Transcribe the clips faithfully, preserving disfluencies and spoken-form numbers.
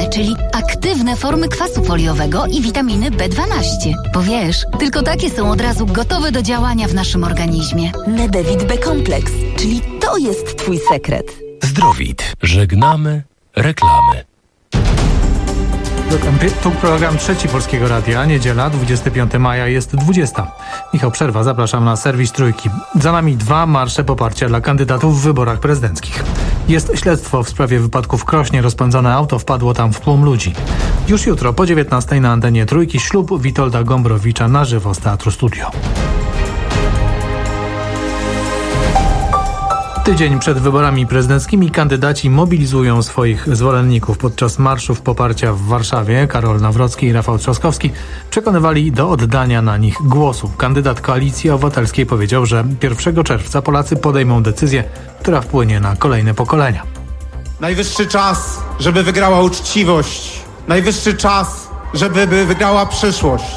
czyli aktywne formy kwasu foliowego i witaminy B dwanaście. Bo wiesz, tylko takie są od razu gotowe do działania w naszym organizmie. Medevit B-kompleks, czyli to jest twój sekret. Zdrowit. Żegnamy reklamy. Tu program Trzeci Polskiego Radia, niedziela, dwudziestego piątego maja, jest dwudziesta. Michał Przerwa, zapraszam na serwis Trójki. Za nami dwa marsze poparcia dla kandydatów w wyborach prezydenckich. Jest śledztwo w sprawie wypadku w Krośnie, rozpędzone auto wpadło tam w tłum ludzi. Już jutro po dziewiętnastej na antenie Trójki ślub Witolda Gombrowicza na żywo z Teatru Studio. Tydzień przed wyborami prezydenckimi kandydaci mobilizują swoich zwolenników. Podczas marszów poparcia w Warszawie Karol Nawrocki i Rafał Trzaskowski przekonywali do oddania na nich głosu. Kandydat Koalicji Obywatelskiej powiedział, że pierwszego czerwca Polacy podejmą decyzję, która wpłynie na kolejne pokolenia. Najwyższy czas, żeby wygrała uczciwość. Najwyższy czas, żeby wygrała przyszłość.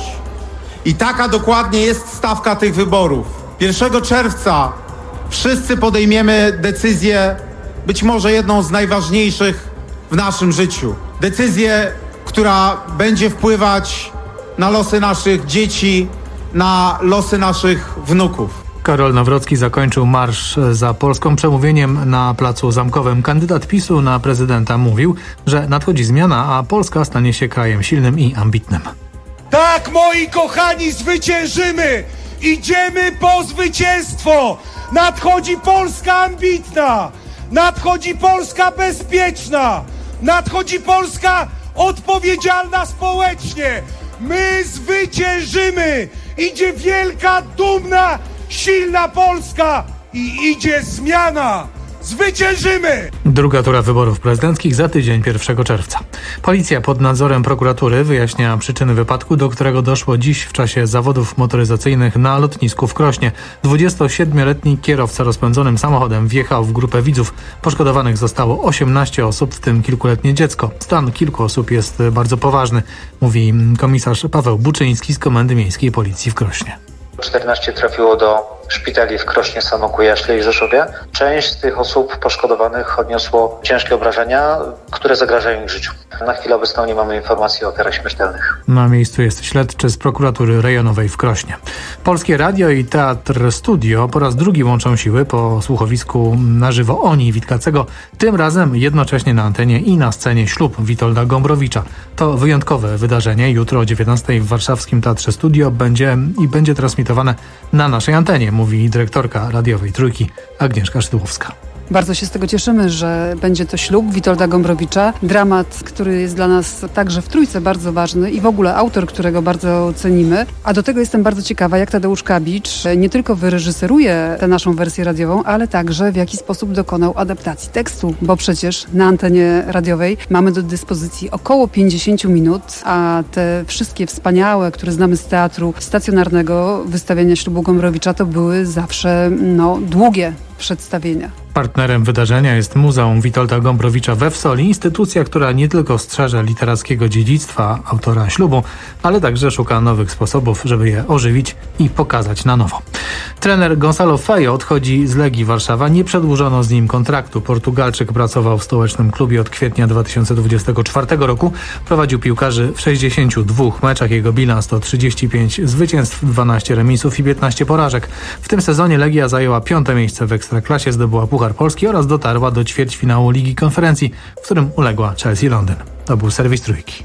I taka dokładnie jest stawka tych wyborów. pierwszego czerwca wszyscy podejmiemy decyzję, być może jedną z najważniejszych w naszym życiu. Decyzję, która będzie wpływać na losy naszych dzieci, na losy naszych wnuków. Karol Nawrocki zakończył marsz za Polską przemówieniem na Placu Zamkowym. Kandydat PiSu na prezydenta mówił, że nadchodzi zmiana, a Polska stanie się krajem silnym i ambitnym. Tak, moi kochani, zwyciężymy! Idziemy po zwycięstwo! Nadchodzi Polska ambitna! Nadchodzi Polska bezpieczna! Nadchodzi Polska odpowiedzialna społecznie! My zwyciężymy! Idzie wielka, dumna, silna Polska i idzie zmiana! Zwyciężymy! Druga tura wyborów prezydenckich za tydzień, pierwszego czerwca. Policja pod nadzorem prokuratury wyjaśnia przyczyny wypadku, do którego doszło dziś w czasie zawodów motoryzacyjnych na lotnisku w Krośnie. dwudziestosiedmioletni kierowca rozpędzonym samochodem wjechał w grupę widzów. Poszkodowanych zostało osiemnaście osób, w tym kilkuletnie dziecko. Stan kilku osób jest bardzo poważny, mówi komisarz Paweł Buczyński z Komendy Miejskiej Policji w Krośnie. czternaście trafiło do szpitali w Krośnie, Sanoku, Jaśle i Rzeszowie. Część z tych osób poszkodowanych odniosło ciężkie obrażenia, które zagrażają ich życiu. Na chwilę obecną nie mamy informacji o ofiarach śmiertelnych. Na miejscu jest śledczy z prokuratury rejonowej w Krośnie. Polskie Radio i Teatr Studio po raz drugi łączą siły po słuchowisku na żywo Oni Witkacego. Tym razem jednocześnie na antenie i na scenie ślub Witolda Gombrowicza. To wyjątkowe wydarzenie. Jutro o dziewiętnastej w warszawskim Teatrze Studio będzie i będzie transmitowane na naszej antenie, mówi dyrektorka radiowej Trójki Agnieszka Szydłowska. Bardzo się z tego cieszymy, że będzie to ślub Witolda Gombrowicza. Dramat, który jest dla nas także w Trójce bardzo ważny i w ogóle autor, którego bardzo cenimy. A do tego jestem bardzo ciekawa, jak Tadeusz Kabicz nie tylko wyreżyseruje tę naszą wersję radiową, ale także w jaki sposób dokonał adaptacji tekstu. Bo przecież na antenie radiowej mamy do dyspozycji około pięćdziesiąt minut, a te wszystkie wspaniałe, które znamy z teatru stacjonarnego, wystawiania ślubu Gombrowicza, to były zawsze no, długie przedstawienia. Partnerem wydarzenia jest Muzeum Witolda Gombrowicza we Wsoli, instytucja, która nie tylko strzeże literackiego dziedzictwa autora ślubu, ale także szuka nowych sposobów, żeby je ożywić i pokazać na nowo. Trener Gonçalo Feio odchodzi z Legii Warszawa. Nie przedłużono z nim kontraktu. Portugalczyk pracował w stołecznym klubie od kwietnia dwa tysiące dwudziestego czwartego roku. Prowadził piłkarzy w sześćdziesięciu dwóch meczach. Jego bilans to trzydzieści pięć zwycięstw, dwanaście remisów i piętnaście porażek. W tym sezonie Legia zajęła piąte miejsce w Ekstraklasie, zdobyła Puchar Polski oraz dotarła do ćwierćfinału Ligi Konferencji, w którym uległa Chelsea Londyn. To był serwis Trójki.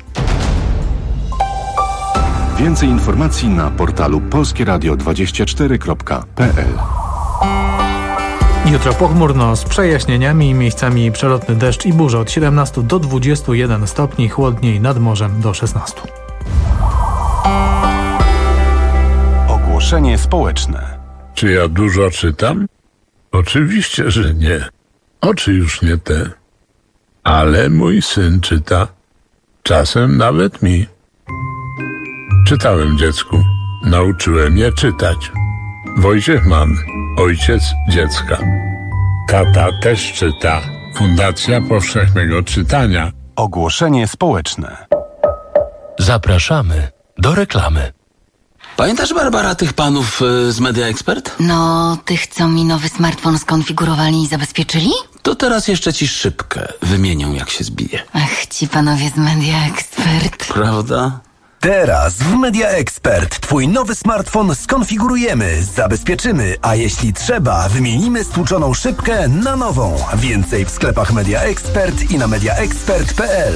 Więcej informacji na portalu polskieradio dwadzieścia cztery kropka p l. Jutro pochmurno z przejaśnieniami, miejscami przelotny deszcz i burza od siedemnastu do dwudziestu jeden stopni, chłodniej nad morzem do szesnastu. Ogłoszenie społeczne. Czy ja dużo czytam? Oczywiście, że nie. Oczy już nie te. Ale mój syn czyta. Czasem nawet mi. Czytałem dziecku. Nauczyłem je czytać. Wojciech Mann, ojciec dziecka. Tata też czyta. Fundacja Powszechnego Czytania. Ogłoszenie społeczne. Zapraszamy do reklamy. Pamiętasz, Barbara, tych panów y, z Media Expert? No, tych, co mi nowy smartfon skonfigurowali i zabezpieczyli? to teraz jeszcze ci szybkę wymienią, jak się zbije. Ach, ci panowie z Media Expert. Prawda? Teraz w Media Expert twój nowy smartfon skonfigurujemy, zabezpieczymy, a jeśli trzeba, wymienimy stłuczoną szybkę na nową. Więcej w sklepach Media Expert i na media expert kropka p l.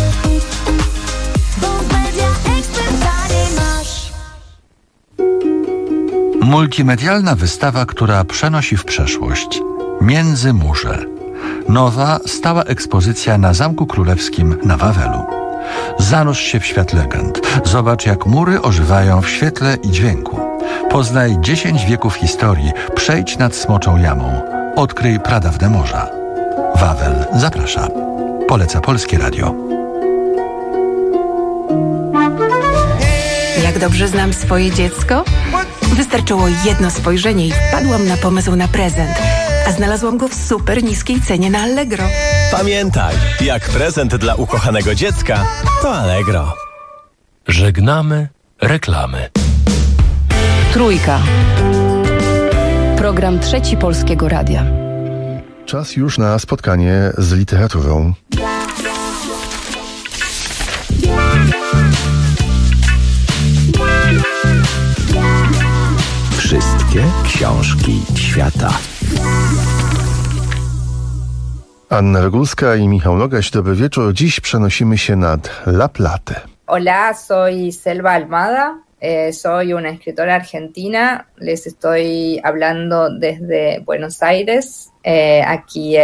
Multimedialna wystawa, która przenosi w przeszłość. Międzymurze. Nowa, stała ekspozycja na Zamku Królewskim na Wawelu. Zanurz się w świat legend. Zobacz, jak mury ożywają w świetle i dźwięku. Poznaj dziesięć wieków historii. Przejdź nad Smoczą Jamą. Odkryj pradawne morza. Wawel zaprasza. Poleca Polskie Radio. Jak dobrze znam swoje dziecko? Wystarczyło jedno spojrzenie i wpadłam na pomysł na prezent. A znalazłam go w super niskiej cenie na Allegro. Pamiętaj, jak prezent dla ukochanego dziecka, to Allegro. Żegnamy reklamy. Trójka. Program Trzeci Polskiego Radia. Czas już na spotkanie z literaturą. Wszystkie książki świata. Anna Regulska i Michał Nogaś, dobry wieczór. Dziś przenosimy się nad La Platę. Hola, soy Selva Almada. Eh, soy una escritora argentina. Les estoy hablando desde Buenos Aires, eh, aquí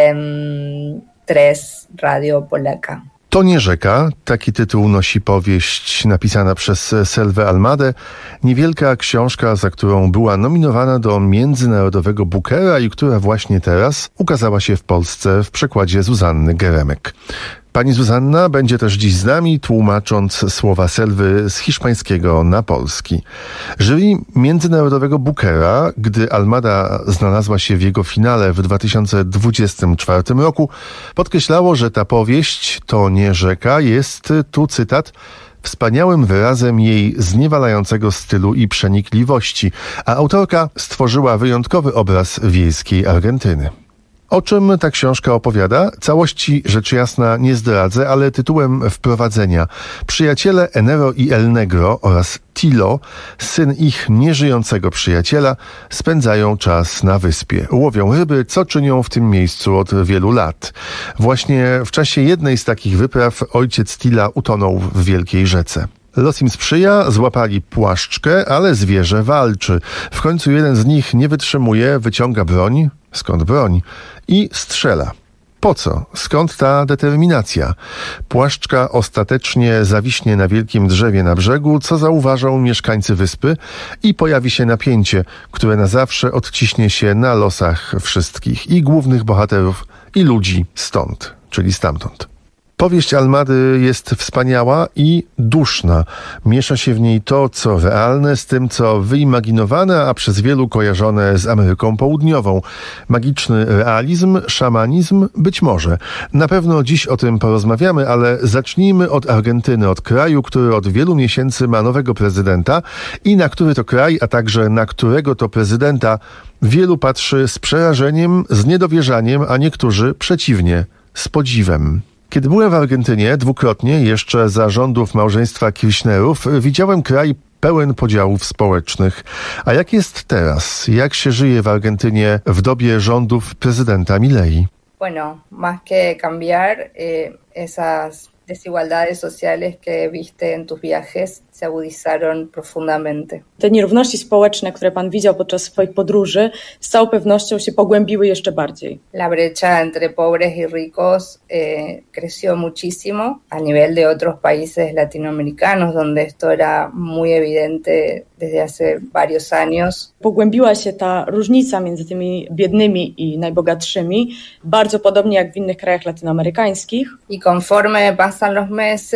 en Tres Radio Polaca. To nie rzeka, taki tytuł nosi powieść napisana przez Selvę Almadę. Niewielka książka, za którą była nominowana do Międzynarodowego Bookera i która właśnie teraz ukazała się w Polsce w przekładzie Zuzanny Geremek. Pani Zuzanna będzie też dziś z nami, tłumacząc słowa Selwy z hiszpańskiego na polski. Jury Międzynarodowego Bookera, gdy Almada znalazła się w jego finale w dwa tysiące dwudziestym czwartym roku, podkreślało, że ta powieść, to nie rzeka, jest, tu cytat, wspaniałym wyrazem jej zniewalającego stylu i przenikliwości, a autorka stworzyła wyjątkowy obraz wiejskiej Argentyny. O czym ta książka opowiada? Całości rzecz jasna nie zdradzę, ale tytułem wprowadzenia. Przyjaciele Enero i El Negro oraz Tilo, syn ich nieżyjącego przyjaciela, spędzają czas na wyspie. Łowią ryby, co czynią w tym miejscu od wielu lat. Właśnie w czasie jednej z takich wypraw ojciec Tila utonął w wielkiej rzece. Los im sprzyja, złapali płaszczkę, ale zwierzę walczy. W końcu jeden z nich nie wytrzymuje, wyciąga broń, skąd broń, i strzela. Po co? Skąd ta determinacja? Płaszczka ostatecznie zawiśnie na wielkim drzewie na brzegu, co zauważą mieszkańcy wyspy i pojawi się napięcie, które na zawsze odciśnie się na losach wszystkich, i głównych bohaterów, i ludzi stąd, czyli stamtąd. Powieść Almady jest wspaniała i duszna. Miesza się w niej to, co realne, z tym, co wyimaginowane, a przez wielu kojarzone z Ameryką Południową. Magiczny realizm, szamanizm, być może. Na pewno dziś o tym porozmawiamy, ale zacznijmy od Argentyny, od kraju, który od wielu miesięcy ma nowego prezydenta i na który to kraj, a także na którego to prezydenta wielu patrzy z przerażeniem, z niedowierzaniem, a niektórzy przeciwnie, z podziwem. Kiedy byłem w Argentynie dwukrotnie, jeszcze za rządów małżeństwa Kirchnerów, widziałem kraj pełen podziałów społecznych. A jak jest teraz? Jak się żyje w Argentynie w dobie rządów prezydenta Milei? Bueno, más que cambiar, eh, esas desigualdades sociales que viste en tus viajes se agudizaron profundamente. Te nierówności społeczne, które pan widział podczas swoich podróży, z całą pewnością się pogłębiły jeszcze bardziej. La brecha entre pobres y ricos eh, creció muchísimo a nivel de otros países latinoamericanos, donde esto era muy evidente desde hace varios años. Pogłębiła się ta różnica między tymi biednymi i najbogatszymi, bardzo podobnie jak w innych krajach latynoamerykańskich. Y conforme pasan los meses,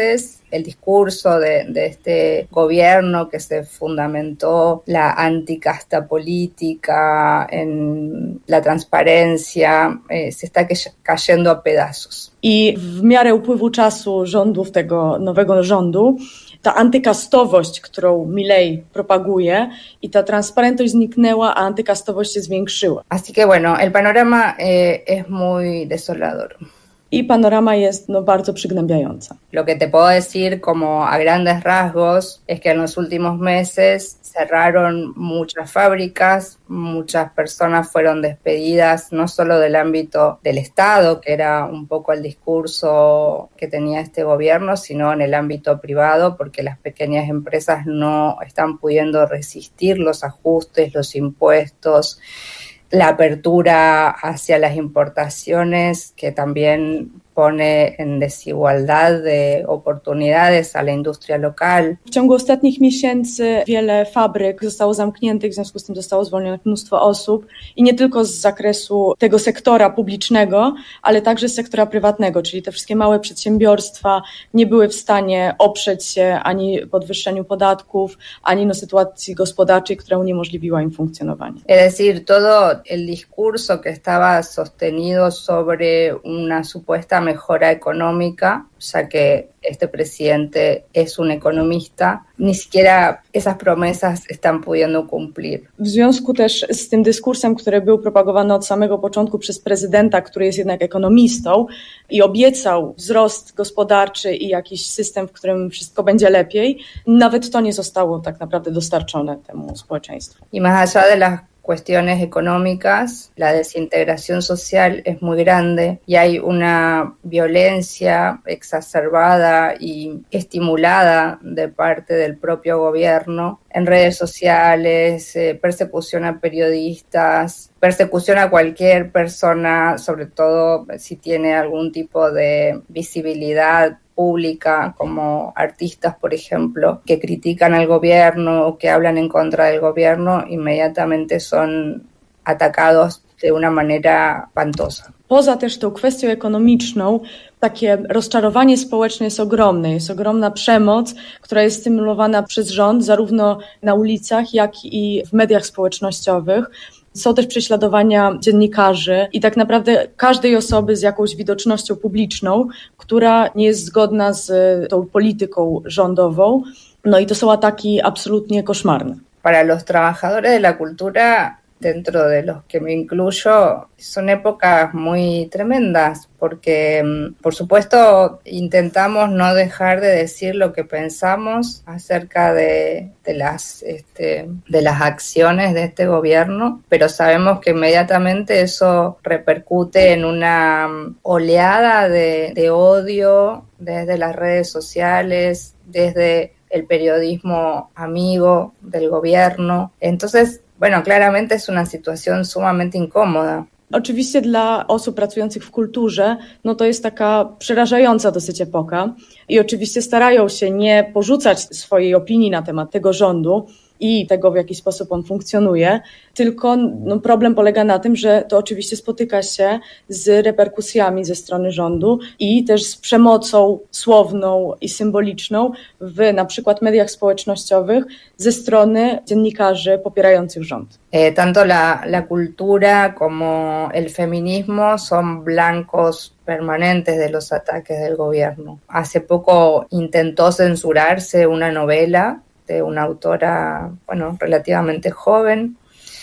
el discurso de, de este gobierno que se fundamentó la anticasta política, en la transparencia, eh, se está cayendo a pedazos. I w miarę upływu czasu rządów tego nowego rządu ta antykastowość, którą Milei propaguje, i ta transparentność zniknęła, a antykastowość się zwiększyła. Así que bueno, el panorama eh, es muy desolador. I panorama jest no, bardzo przygnębiająca. Lo que te puedo decir como a grandes rasgos es que en los últimos meses cerraron muchas fábricas, muchas personas fueron despedidas, no solo del ámbito del Estado, que era un poco el discurso que tenía este gobierno, sino en el ámbito privado, porque las pequeñas empresas no están pudiendo resistir los ajustes, los impuestos, la apertura hacia las importaciones, que también pone en desigualdad de oportunidades a la industria local. W ciągu ostatnich miesięcy wiele fabryk zostało zamkniętych, w związku z tym zostało zwolnionych mnóstwo osób i nie tylko z zakresu tego sektora publicznego, ale także z sektora prywatnego, czyli te wszystkie małe przedsiębiorstwa nie były w stanie oprzeć się ani podwyższeniu podatków, ani no sytuacji gospodarczej, która uniemożliwiła im funkcjonowanie. Es decir, todo el discurso que estaba sostenido sobre una supuesta mejora económica, ya que este presidente es un economista, ni siquiera esas promesas están pudiendo cumplir. W związku też z tym dyskursem, który był propagowany od samego początku przez prezydenta, który jest jednak ekonomistą i obiecał wzrost gospodarczy i jakiś system, w którym wszystko będzie lepiej, nawet to nie zostało tak naprawdę dostarczone temu społeczeństwu. Y más allá de las cuestiones económicas, la desintegración social es muy grande y hay una violencia exacerbada y estimulada de parte del propio gobierno en redes sociales, eh, persecución a periodistas, persecución a cualquier persona, sobre todo si tiene algún tipo de visibilidad pública, como artistas, por ejemplo, que critican al gobierno o que hablan en contra del gobierno, inmediatamente son atacados de una manera espantosa. Poza też tą kwestią ekonomiczną, takie rozczarowanie społeczne jest ogromne. Jest ogromna przemoc, która jest stymulowana przez rząd zarówno na ulicach, jak i w mediach społecznościowych. Są też prześladowania dziennikarzy i tak naprawdę każdej osoby z jakąś widocznością publiczną, która nie jest zgodna z tą polityką rządową. No i to są ataki absolutnie koszmarne. Para los trabajadores de la cultura, dentro de los que me incluyo, son épocas muy tremendas, porque por supuesto intentamos no dejar de decir lo que pensamos acerca de, de las este, de las acciones de este gobierno, pero sabemos que inmediatamente eso repercute en una oleada de, de odio desde las redes sociales, desde el periodismo amigo del gobierno. Entonces, bueno, claramente es una situación sumamente incómoda. Oczywiście dla osób pracujących w kulturze, no to jest taka przerażająca dosyć epoka i oczywiście starają się nie porzucać swojej opinii na temat tego rządu i tego, w jaki sposób on funkcjonuje, tylko no, problem polega na tym, że to oczywiście spotyka się z reperkusjami ze strony rządu i też z przemocą słowną i symboliczną w na przykład mediach społecznościowych ze strony dziennikarzy popierających rząd. Eh, tanto la, la cultura como el feminismo son blancos permanentes de los ataques del gobierno. Hace poco intentó censurarse una novela de una autora, bueno, relativamente joven,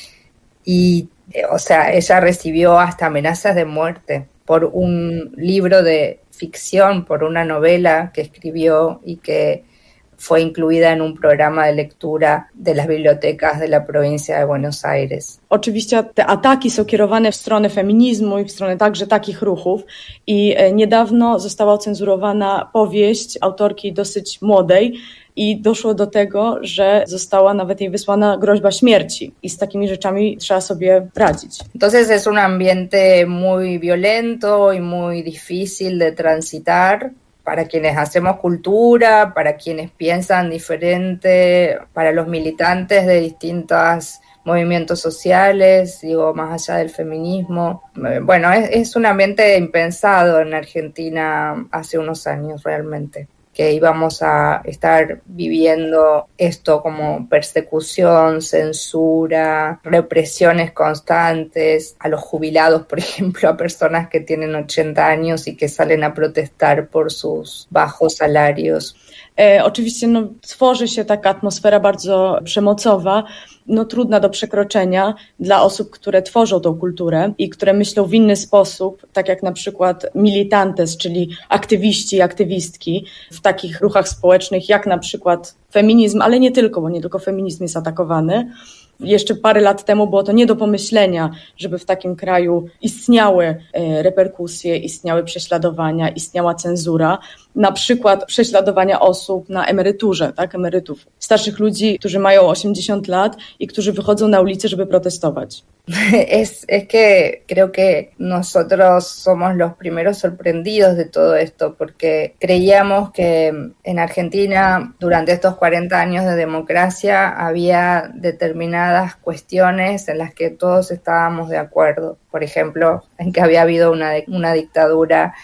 y, eh, o sea, ella recibió hasta amenazas de muerte por un libro de ficción, por una novela que escribió y que fue incluida en un programa de lectura de las bibliotecas de la provincia de Buenos Aires. Oczywiście te ataki są kierowane w stronę feminizmu i w stronę także takich ruchów i niedawno została ocenzurowana powieść autorki dosyć młodej i doszło do tego, że została nawet jej wysłana groźba śmierci i z takimi rzeczami trzeba sobie radzić. Entonces es un ambiente muy violento y muy difícil de transitar para quienes hacemos cultura, para quienes piensan diferente, para los militantes de distintos movimientos sociales, digo, más allá del feminismo. Bueno, es, es un ambiente impensado en Argentina hace unos años realmente. que íbamos a estar viviendo esto como persecución, censura, represiones constantes a los jubilados, por ejemplo, a personas que tienen ochenta años y que salen a protestar por sus bajos salarios. E, oczywiście no, tworzy się taka atmosfera bardzo przemocowa, no, trudna do przekroczenia dla osób, które tworzą tą kulturę i które myślą w inny sposób, tak jak na przykład militantes, czyli aktywiści i aktywistki w takich ruchach społecznych, jak na przykład feminizm, ale nie tylko, bo nie tylko feminizm jest atakowany. Jeszcze parę lat temu było to nie do pomyślenia, żeby w takim kraju istniały reperkusje, istniały prześladowania, istniała cenzura, na przykład prześladowania osób na emeryturze, tak, emerytów, starszych ludzi, którzy mają osiemdziesiąt lat i którzy wychodzą na ulicę, żeby protestować. Es, es que creo que nosotros somos los primeros sorprendidos de todo esto, porque creíamos que en Argentina durante estos cuarenta años de democracia había determinadas cuestiones en las que todos estábamos de acuerdo. Por ejemplo, en que había habido una, una dictadura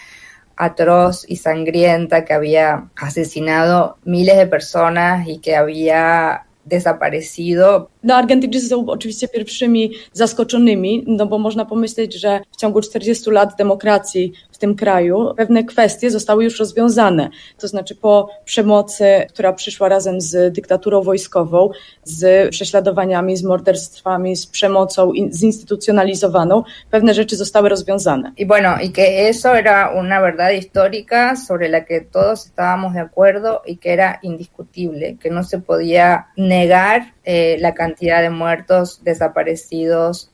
atroz y sangrienta que había asesinado miles de personas y que había desaparecido. No, Argentyńczycy są oczywiście pierwszymi zaskoczonymi, no bo można pomyśleć, że w ciągu czterdziestu lat demokracji w tym kraju pewne kwestie zostały już rozwiązane. To znaczy po przemocy, która przyszła razem z dyktaturą wojskową, z prześladowaniami, z morderstwami, z przemocą zinstytucjonalizowaną, pewne rzeczy zostały rozwiązane. Y bueno, y que eso era una verdad histórica sobre la que todos estábamos de acuerdo y que era indiscutible, que no se podía negar eh, la cantidad de muertos, desaparecidos,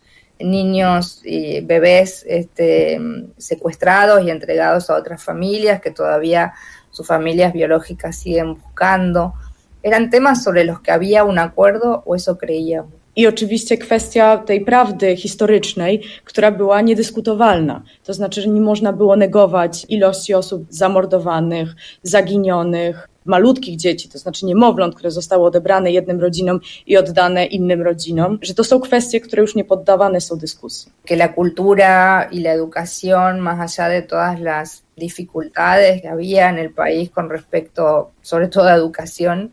niños y bebés este, secuestrados y entregados a otras familias que todavía sus familias biológicas siguen buscando. Eran temas sobre los que había un acuerdo, o eso creíamos. I oczywiście kwestia tej prawdy historycznej, która była niedyskutowalna. To znaczy, że nie można było negować ilości osób zamordowanych, zaginionych, malutkich dzieci, to znaczy niemowląt, które zostały odebrane jednym rodzinom i oddane innym rodzinom, że to są kwestie, które już nie poddawane są dyskusji. Que la cultura y la educación, más allá de todas las dificultades que había en el país con respecto, sobre todo a educación,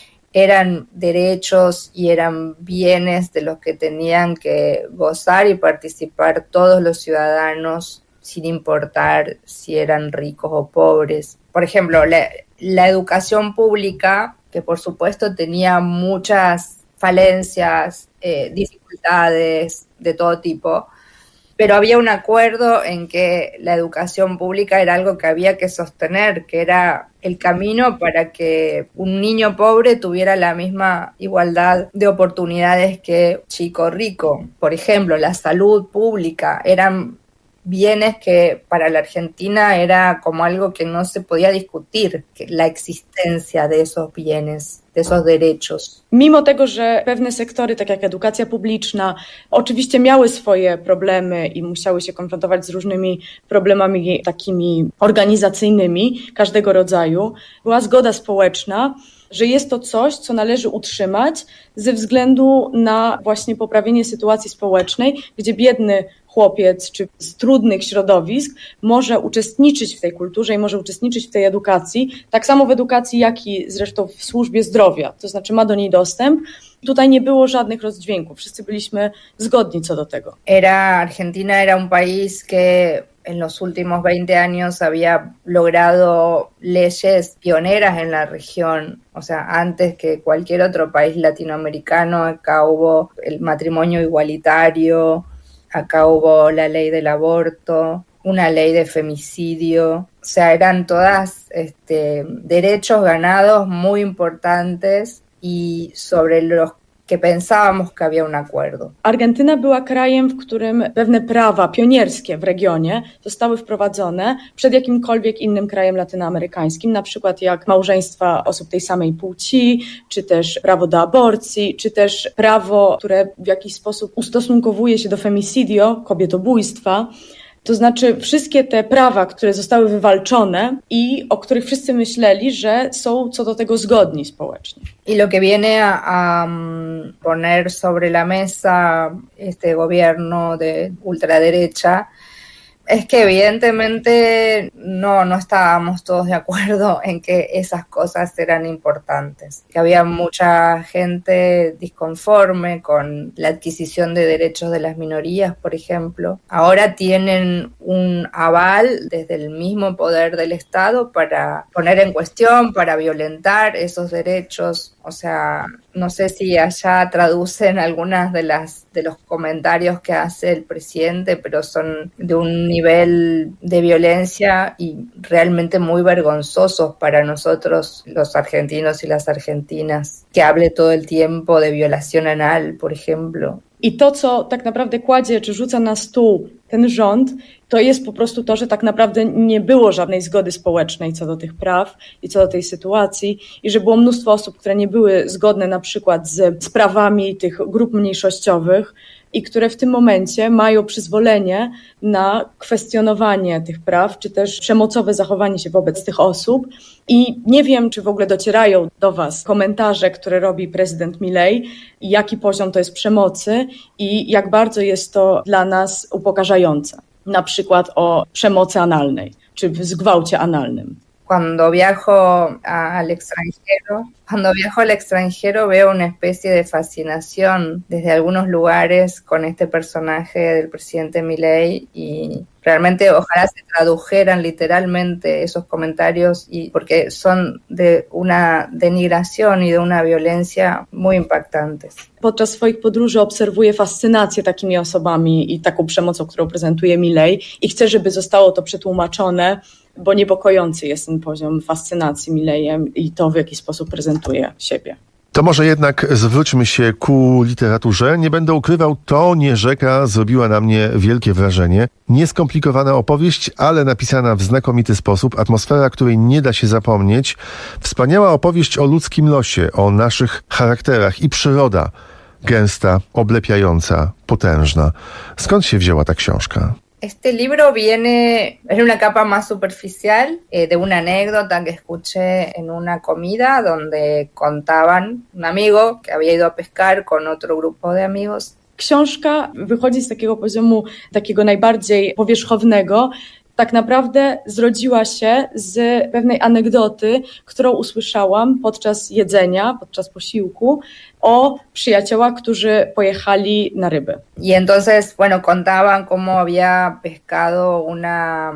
eran derechos y eran bienes de los que tenían que gozar y participar todos los ciudadanos, sin importar si eran ricos o pobres. Por ejemplo, la, la educación pública, que por supuesto tenía muchas falencias, eh, dificultades de todo tipo, pero había un acuerdo en que la educación pública era algo que había que sostener, que era el camino para que un niño pobre tuviera la misma igualdad de oportunidades que chico rico. Por ejemplo, la salud pública eran bienes que para la Argentina era como algo que no se podía discutir, que la existencia de esos bienes, de esos derechos. Mimo tego, że pewne sektory, tak jak edukacja publiczna, oczywiście miały swoje problemy i musiały się konfrontować z różnymi problemami takimi organizacyjnymi każdego rodzaju, była zgoda społeczna, że jest to coś, co należy utrzymać ze względu na właśnie poprawienie sytuacji społecznej, gdzie biedny chłopiec czy z trudnych środowisk może uczestniczyć w tej kulturze i może uczestniczyć w tej edukacji, tak samo w edukacji, jak i zresztą w służbie zdrowia, to znaczy ma do niej dostęp. Tutaj nie było żadnych rozdźwięków, wszyscy byliśmy zgodni co do tego. Era Argentina era un país que en los últimos veinte años había logrado leyes pioneras en la región. O sea, antes que cualquier otro país latinoamericano, acá hubo el matrimonio igualitario, acá hubo la ley del aborto, una ley de femicidio. O sea, eran todas este, derechos ganados muy importantes y sobre los que pensábamos que había un acuerdo. Argentyna była krajem, w którym pewne prawa pionierskie w regionie zostały wprowadzone przed jakimkolwiek innym krajem latynoamerykańskim, na przykład jak małżeństwa osób tej samej płci, czy też prawo do aborcji, czy też prawo, które w jakiś sposób ustosunkowuje się do femicidio, kobietobójstwa. To znaczy wszystkie te prawa, które zostały wywalczone i o których wszyscy myśleli, że są co do tego zgodni społecznie. Y lo que viene a, a poner sobre la mesa este gobierno de ultraderecha Es que evidentemente no, no estábamos todos de acuerdo en que esas cosas eran importantes, que había mucha gente disconforme con la adquisición de derechos de las minorías, por ejemplo. Ahora tienen un aval desde el mismo poder del Estado para poner en cuestión, para violentar esos derechos. O sea, no sé si allá traducen algunas de las de los comentarios que hace el presidente, pero son de un nivel de violencia y realmente muy vergonzosos para nosotros los argentinos y las argentinas, que hable todo el tiempo de violación anal, por ejemplo. I to, co tak naprawdę kładzie czy rzuca na stół ten rząd, to jest po prostu to, że tak naprawdę nie było żadnej zgody społecznej co do tych praw i co do tej sytuacji i że było mnóstwo osób, które nie były zgodne na przykład z, z prawami tych grup mniejszościowych i które w tym momencie mają przyzwolenie na kwestionowanie tych praw, czy też przemocowe zachowanie się wobec tych osób. I nie wiem, czy w ogóle docierają do was komentarze, które robi prezydent Milei, jaki poziom to jest przemocy i jak bardzo jest to dla nas upokarzające. Na przykład o przemocy analnej, czy w zgwałcie analnym. Cuando viajo a, al extranjero, cuando viajo al extranjero veo una especie de fascinación desde algunos lugares con este personaje del presidente Milei y realmente ojalá se tradujeran literalmente esos comentarios y porque son de una denigración y de una violencia muy impactantes. Podczas swoich podróży obserwuję fascynację takimi osobami i taką przemocą, którą prezentuje Milei i chcę, żeby zostało to przetłumaczone, bo niepokojący jest ten poziom fascynacji Milejem i to, w jaki sposób prezentuje siebie. To może jednak zwróćmy się ku literaturze. Nie będę ukrywał, to Nie rzeka zrobiła na mnie wielkie wrażenie. Nieskomplikowana opowieść, ale napisana w znakomity sposób. Atmosfera, której nie da się zapomnieć. Wspaniała opowieść o ludzkim losie, o naszych charakterach i przyroda. Gęsta, oblepiająca, potężna. Skąd się wzięła ta książka? Este libro viene en una capa más superficial eh, de una anécdota que escuché en una comida donde contaban un amigo que había ido a pescar con otro grupo de amigos. Książka wychodzi z takiego poziomu, takiego najbardziej powierzchownego. Tak naprawdę zrodziła się z pewnej anegdoty, którą usłyszałam podczas jedzenia, podczas posiłku, o przyjaciołach, którzy pojechali na ryby. Y entonces, bueno, contaban cómo había pescado una,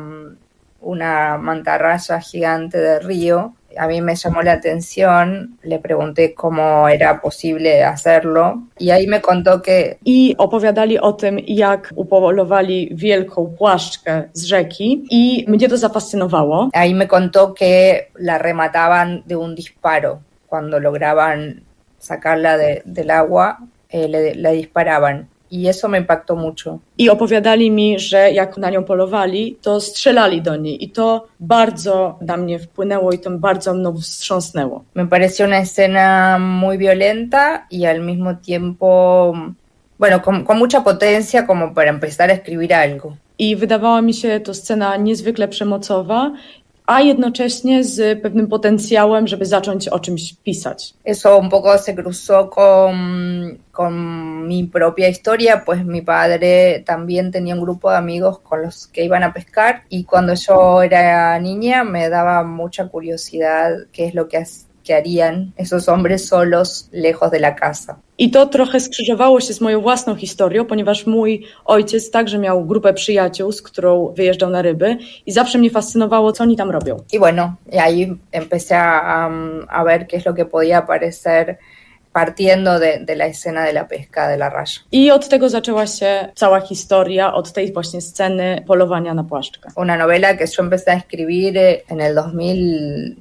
una mantarraya gigante de río. A mí me llamó la atención, le pregunté cómo era posible hacerlo y ahí me contó que... I opowiadali o tym, jak upolowali wielką płaszczkę z rzeki i mnie to zafascynowało. Ahí me contó que la remataban de un disparo. Cuando lograban sacarla de, del agua, eh, le, le disparaban. I eso me impactó mucho. I opowiadali mi, że jak na nią polowali, to strzelali do niej i to bardzo na mnie wpłynęło i to bardzo mną wstrząsnęło. Me pareció una escena muy violenta y al mismo tiempo, bueno, con, con mucha potencia como para empezar a escribir algo. I wydawała mi się to scena niezwykle przemocowa, a jednocześnie z pewnym potencjałem, żeby zacząć o czymś pisać. Eso un poco se cruzó con, con mi propia historia, pues mi padre también tenía un grupo de amigos con los que iban a pescar y cuando yo era niña me daba mucha curiosidad qué es lo que hacían. que harían esos hombres solos lejos de la casa. I to trochę skrzyżowało się z moją własną historią, ponieważ mój ojciec także miał grupę przyjaciół, z którą wyjeżdżał na ryby i zawsze mnie fascynowało, co oni tam robią. Y bueno, y ahí empecé a, a ver qué es lo que podía aparecer partiendo de, de la escena de la pesca de la raya. I od tego zaczęła się cała historia, od tej właśnie sceny polowania na płaszczkę. Una novela que yo empecé a escribir en el dos mil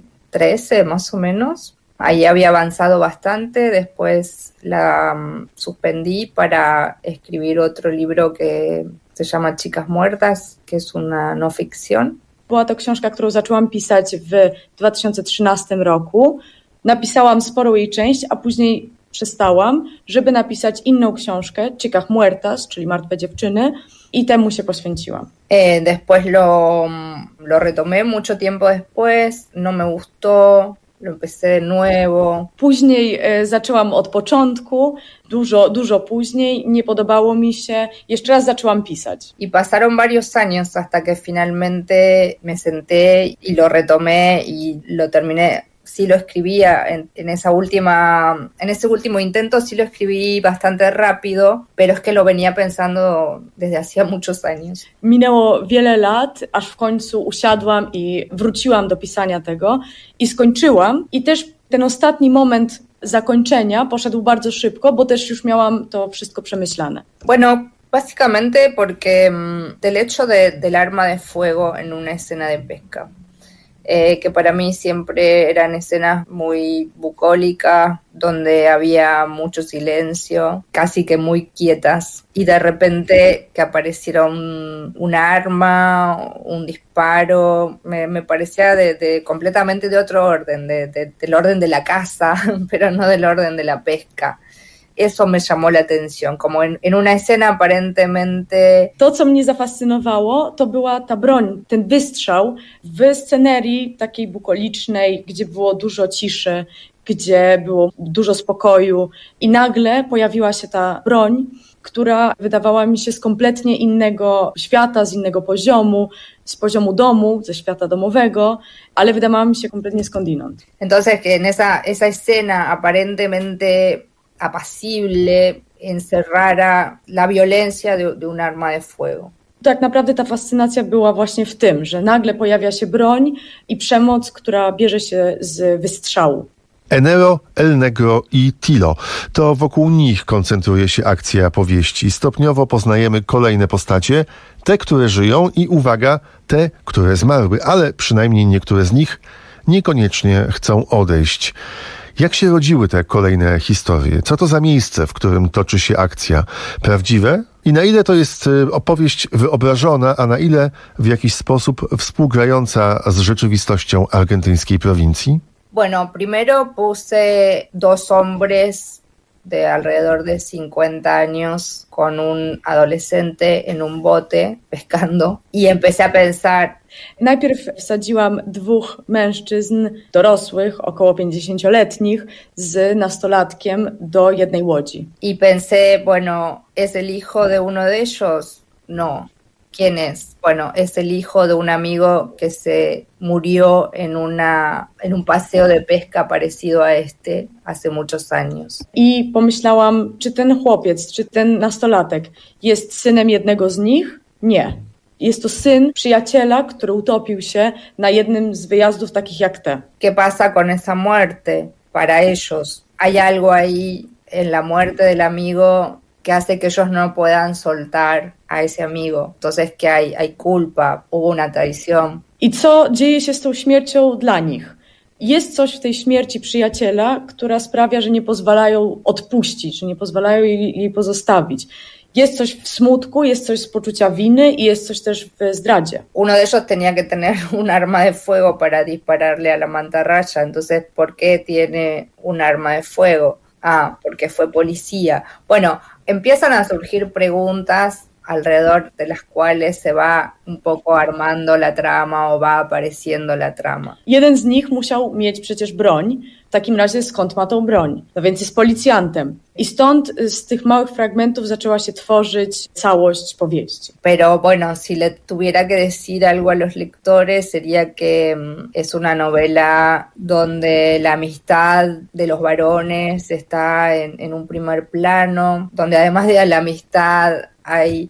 trece más o menos. Ahí había avanzado bastante, después la um, suspendí para escribir otro libro que se llama Chicas Muertas, que es una no ficción. Była to książka, którą zaczęłam pisać w dwa tysiące trzynastym roku. Napisałam sporą jej część, a później przestałam, żeby napisać inną książkę, Chicas Muertas, czyli Martwe dziewczyny, i temu się poświęciłam. Eh, después lo, lo retomé mucho tiempo después, no me gustó, lo empecé de nuevo. Później e, zaczęłam od początku, dużo, dużo później, nie podobało mi się, jeszcze raz zaczęłam pisać. Y pasaron varios años hasta que finalmente me senté y lo retomé y lo terminé. Sí lo escribía en, en esa última, en ese último intento sí lo escribí bastante rápido, pero es que lo venía pensando desde hacía muchos años. Minęło wiele lat, aż w końcu usiadłam i wróciłam do pisania tego i skończyłam. I też ten ostatni moment zakończenia poszedł bardzo szybko, bo też już miałam to wszystko przemyślane. Bueno, básicamente porque del hecho de, del arma de fuego en una escena de pesca. Eh, que para mí siempre eran escenas muy bucólicas, donde había mucho silencio, casi que muy quietas, y de repente que apareciera un, un arma, un disparo, me, me parecía de, de completamente de otro orden, de, de, del orden de la caza, pero no del orden de la pesca. Eso me llamó la atención, como en, en una escena aparentemente... To, co mnie zafascynowało, to była ta broń, ten wystrzał w scenerii takiej bukolicznej, gdzie było dużo ciszy, gdzie było dużo spokoju i nagle pojawiła się ta broń, która wydawała mi się z kompletnie innego świata, z innego poziomu, z poziomu domu, ze świata domowego, ale wydawała mi się kompletnie skądinąd. Entonces, que en esa, esa escena aparentemente apacible encerrara la violencia de, de un arma de fuego. Tak naprawdę ta fascynacja była właśnie w tym, że nagle pojawia się broń i przemoc, która bierze się z wystrzału. Enero, El Negro i Tilo. To wokół nich koncentruje się akcja powieści. Stopniowo poznajemy kolejne postacie, te, które żyją i uwaga, te, które zmarły, ale przynajmniej niektóre z nich niekoniecznie chcą odejść. Jak się rodziły te kolejne historie? Co to za miejsce, w którym toczy się akcja? Prawdziwe? I na ile to jest opowieść wyobrażona, a na ile w jakiś sposób współgrająca z rzeczywistością argentyńskiej prowincji? Bueno, primero puse dos hombres de alrededor de cincuenta años con un adolescente en un bote pescando y empecé a pensar. Najpierw wsadziłam dwóch mężczyzn dorosłych, około pięćdziesięcioletnich, z nastolatkiem do jednej łodzi. Y pensé, bueno, ¿es el hijo de uno de ellos? No. ¿Quién es? Bueno, es el hijo de un amigo que se murió en una en un paseo de pesca parecido a este hace muchos años. I pomyślałam, czy ten chłopiec, czy ten nastolatek jest synem jednego z nich? Nie. Jest to syn przyjaciela, który utopił się na jednym z wyjazdów takich jak te. ¿Qué pasa con esa muerte para ellos? Hay algo ahí en la muerte del amigo que hace que ellos no puedan soltar a ese amigo. Entonces, que hay, hay culpa, hubo una traición. I co dzieje się z tą śmiercią dla nich? Jest coś w tej śmierci przyjaciela, która sprawia, że nie pozwalają odpuścić, że nie pozwalają jej, jej pozostawić. Jest coś w smutku, jest coś z poczucia winy i jest coś też w zdradzie. Uno de ellos tenía que tener un arma de fuego para dispararle a la mantarraya. Entonces, ¿por qué tiene un arma de fuego? Ah, porque fue policía. Bueno, empiezan a surgir preguntas alrededor de las cuales se va un poco armando la trama o va apareciendo la trama. Jeden z nich musiał mieć przecież broń. W takim razie skąd ma tą broń? No więc jest policjantem. I stąd z tych małych fragmentów zaczęła się tworzyć całość powieści. Pero bueno, si le tuviera que decir algo a los lectores sería que es una novela donde la amistad de los varones está en, en un primer plano, donde además de la amistad hay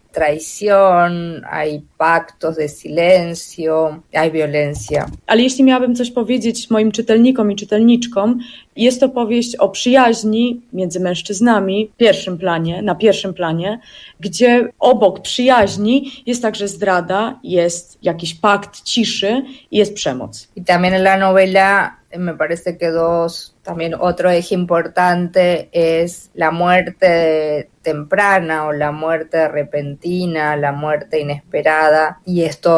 traición, hay pactos de silencio, hay violencia. Ale jeśli miałabym coś powiedzieć moim czytelnikom i czytelniczkom, jest to powieść o przyjaźni między mężczyznami w pierwszym planie, na pierwszym planie, gdzie obok przyjaźni jest także zdrada, jest jakiś pakt ciszy i jest przemoc. Y también en la novela me parece que dos, también otro eje importante es la muerte temprana o la muerte repentina, la muerte inesperada y estos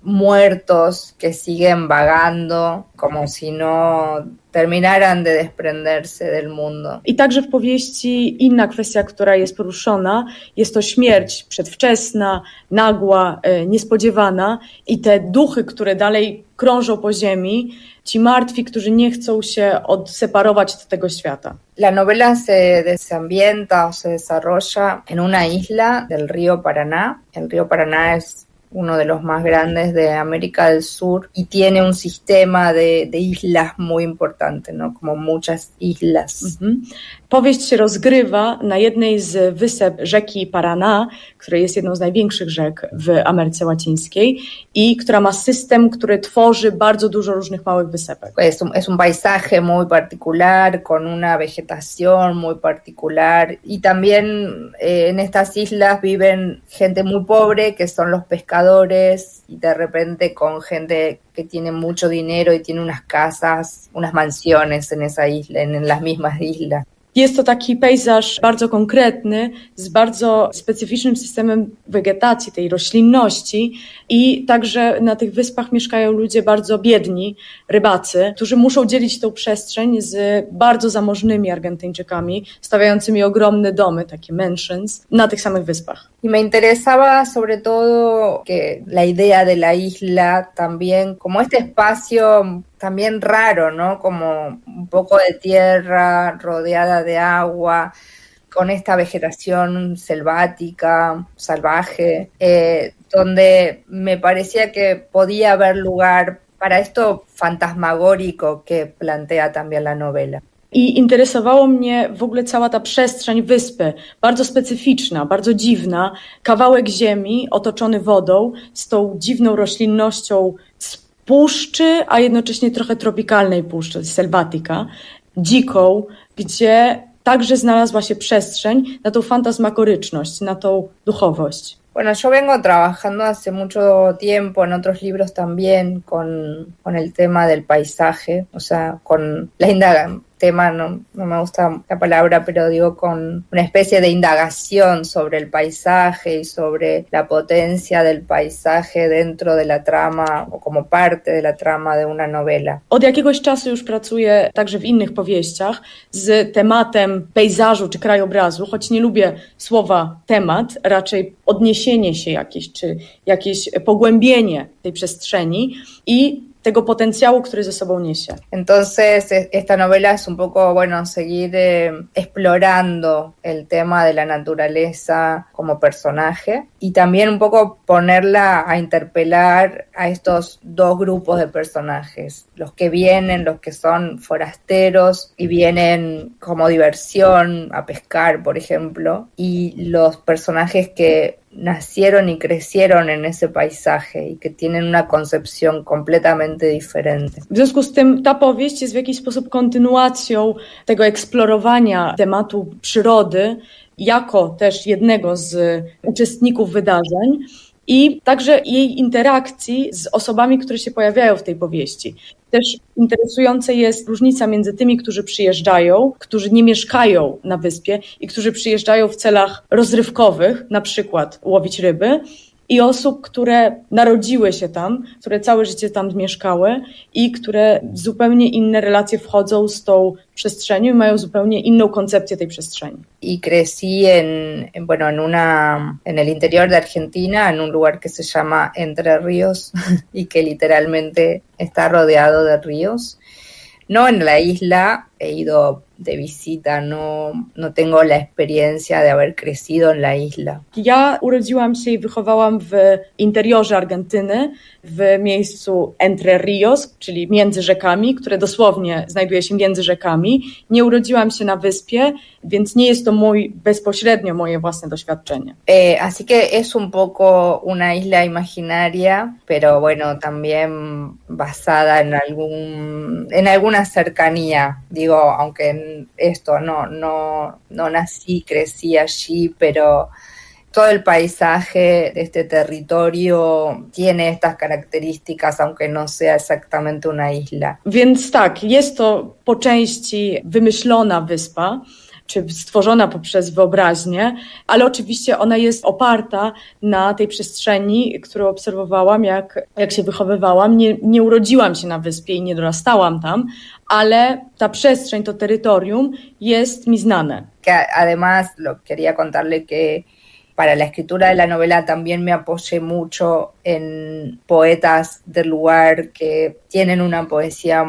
muertos que siguen vagando como si no terminaran de desprenderse del mundo. I także w powieści inna kwestia, która jest poruszona, jest to śmierć przedwczesna, nagła, niespodziewana i te duchy, które dalej krążą po ziemi, ci martwi, którzy nie chcą się odseparować od tego świata. La novela se desambienta o se desarrolla en una isla del río Paraná. El río Paraná es uno de los más grandes de América del Sur y tiene un sistema de, de islas muy importante, ¿no? Como muchas islas. Mhm. Powieść się rozgrywa na jednej z wysep rzeki Paraná, która jest jedną z największych rzek w Ameryce Łacińskiej i która ma system, który tworzy bardzo dużo różnych małych wysepek. Es un, es un paisaje muy particular, con una vegetación muy particular y también eh, en estas islas viven gente muy pobre que son los pescadores y de repente con gente que tiene mucho dinero y tiene unas casas, unas mansiones en esa isla, en, en las mismas islas. Jest to taki pejzaż bardzo konkretny, z bardzo specyficznym systemem wegetacji, tej roślinności i także na tych wyspach mieszkają ludzie bardzo biedni, rybacy, którzy muszą dzielić tę przestrzeń z bardzo zamożnymi Argentyńczykami, stawiającymi ogromne domy, takie mansions, na tych samych wyspach. Y me interesaba sobre todo que la idea de la isla también, como este espacio también raro, ¿no? Como un poco de tierra rodeada de agua, con esta vegetación selvática, salvaje, eh, donde me parecía que podía haber lugar para esto fantasmagórico que plantea también la novela. I interesowało mnie w ogóle cała ta przestrzeń wyspy, bardzo specyficzna, bardzo dziwna, kawałek ziemi otoczony wodą z tą dziwną roślinnością z puszczy, a jednocześnie trochę tropikalnej puszczy, selvatica, dziką, gdzie także znalazła się przestrzeń na tą fantasmagoryczność, na tą duchowość. Bueno, yo vengo trabajando hace mucho tiempo en otros libros también con, con el tema del paisaje, o sea, con la indaga, tema, no, no me gusta la palabra, pero digo con una especie de indagación sobre el paisaje y sobre la potencia del paisaje dentro de la trama o como parte de la trama de una novela. Od jakiegoś czasu już pracuję także w innych powieściach z tematem pejzażu czy krajobrazu, choć nie lubię słowa temat, raczej odniesienie się jakieś, czy jakieś pogłębienie tej przestrzeni i tego potencjału, który ze sobą niesie. Entonces, esta novela es un poco, bueno, seguir eh, explorando el tema de la naturaleza como personaje y también un poco ponerla a interpelar a estos dos grupos de personajes, los que vienen, los que son forasteros y vienen como diversión a pescar, por ejemplo, y los personajes que nacieron y crecieron en ese paisaje y que tienen una concepción completamente diferente. W związku z tym ta powieść jest w jakiś sposób kontynuacją tego eksplorowania tematu przyrody jako też jednego z uczestników wydarzeń i także jej interakcji z osobami, które się pojawiają w tej powieści. Też interesująca jest różnica między tymi, którzy przyjeżdżają, którzy nie mieszkają na wyspie i którzy przyjeżdżają w celach rozrywkowych, na przykład łowić ryby, i osób, które narodziły się tam, które całe życie tam mieszkały i które w zupełnie inne relacje wchodzą z tą przestrzenią i mają zupełnie inną koncepcję tej przestrzeni. Y crecí en, bueno, en una, en el interior de Argentina, en un lugar que se llama Entre Ríos y que literalmente está rodeado de ríos. No en la isla, he ido de visita, no, no tengo la experiencia de haber crecido en la isla. Ja urodziłam się i wychowałam w interiorze Argentyny, w miejscu Entre Ríos, czyli między rzekami, które dosłownie znajduje się między rzekami. Nie urodziłam się na wyspie, więc nie jest to mój, bezpośrednio moje własne doświadczenie. Eh, así que es un poco una isla imaginaria, pero bueno, también basada en algún, en alguna cercanía, digo, aunque esto no, no, no nací, crecí allí, pero todo el paisaje de este territorio tiene estas características, aunque no sea exactamente una isla. Więc tak, jest to po części wymyślona wyspa, czy stworzona poprzez wyobraźnię, ale oczywiście ona jest oparta na tej przestrzeni, którą obserwowałam, jak, jak się wychowywałam. Nie, nie urodziłam się na wyspie i nie dorastałam tam, ale ta przestrzeń, to terytorium jest mi znane. Que además, lo quería contarle que para la escritura de la novela también me apoyé mucho en poetas del lugar que tienen una poesía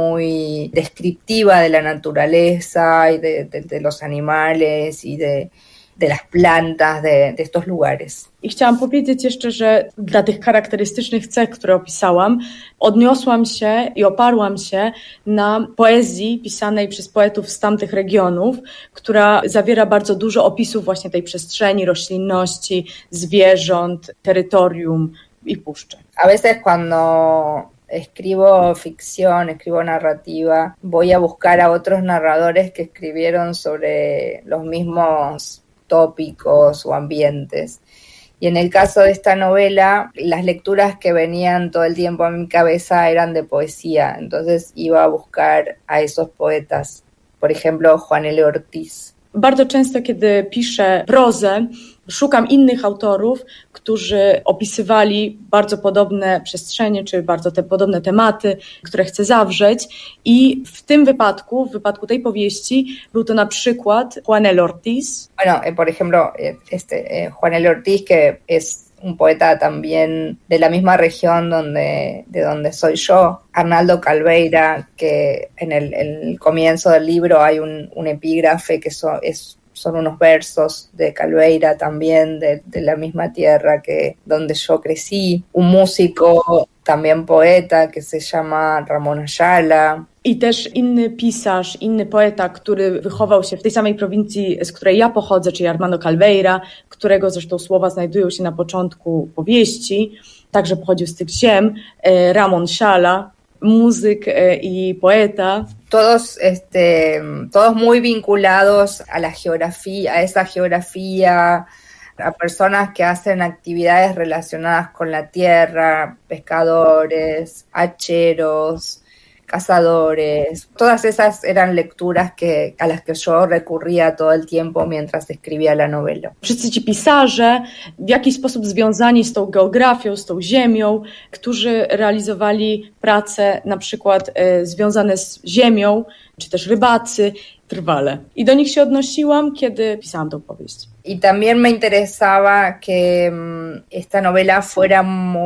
muy descriptiva de la naturaleza y de, de, de los animales y de, de las plantas de, de estos lugares. I chciałam powiedzieć jeszcze, że dla tych charakterystycznych cech, które opisałam, odniosłam się i oparłam się na poezji pisanej przez poetów z tamtych regionów, która zawiera bardzo dużo opisów właśnie tej przestrzeni, roślinności, zwierząt, terytorium i puszczy. A veces cuando escribo ficción, escribo narrativa, voy a buscar a otros narradores que escribieron sobre los mismos tópicos o ambientes. Y en el caso de esta novela, las lecturas que venían todo el tiempo a mi cabeza eran de poesía, entonces iba a buscar a esos poetas, por ejemplo, Juan L. Ortiz. Bardzo często, kiedy piszę prozę, szukam innych autorów, którzy opisywali bardzo podobne przestrzenie, czy bardzo te podobne tematy, które chcę zawrzeć. I w tym wypadku, w wypadku tej powieści, był to na przykład Juan L. Ortiz. Bueno, por ejemplo, este, Juan L. Ortiz, que es un poeta también de la misma región donde, de donde soy yo. Arnaldo Calveira, que en el, en el comienzo del libro hay un, un epígrafe que so, es, son unos versos de Calveira también, de, de la misma tierra que donde yo crecí. Un músico, también poeta, que se llama Ramón Ayala. I też inny pisarz, inny poeta, który wychował się w tej samej prowincji, z której ja pochodzę, czyli Armando Calveira, którego zresztą słowa znajdują się na początku powieści, także pochodził z tych ziem, Ramón Ayala, muzyk i poeta. Todos, este, todos muy vinculados a la geografía, a esa geografía, a personas que hacen actividades relacionadas con la tierra, pescadores, hacheros, cazadores. Todas esas eran lecturas que, a las que yo recurría todo el tiempo mientras escribía la novela. Wszyscy ci pisarze, w jakiś sposób związani z tą geografią, z tą ziemią, którzy realizowali prace na przykład e, związane z ziemią, czy też rybacy, trwale. I do nich się odnosiłam, kiedy pisałam tą powieść. Y también me interesaba que esta novela fuera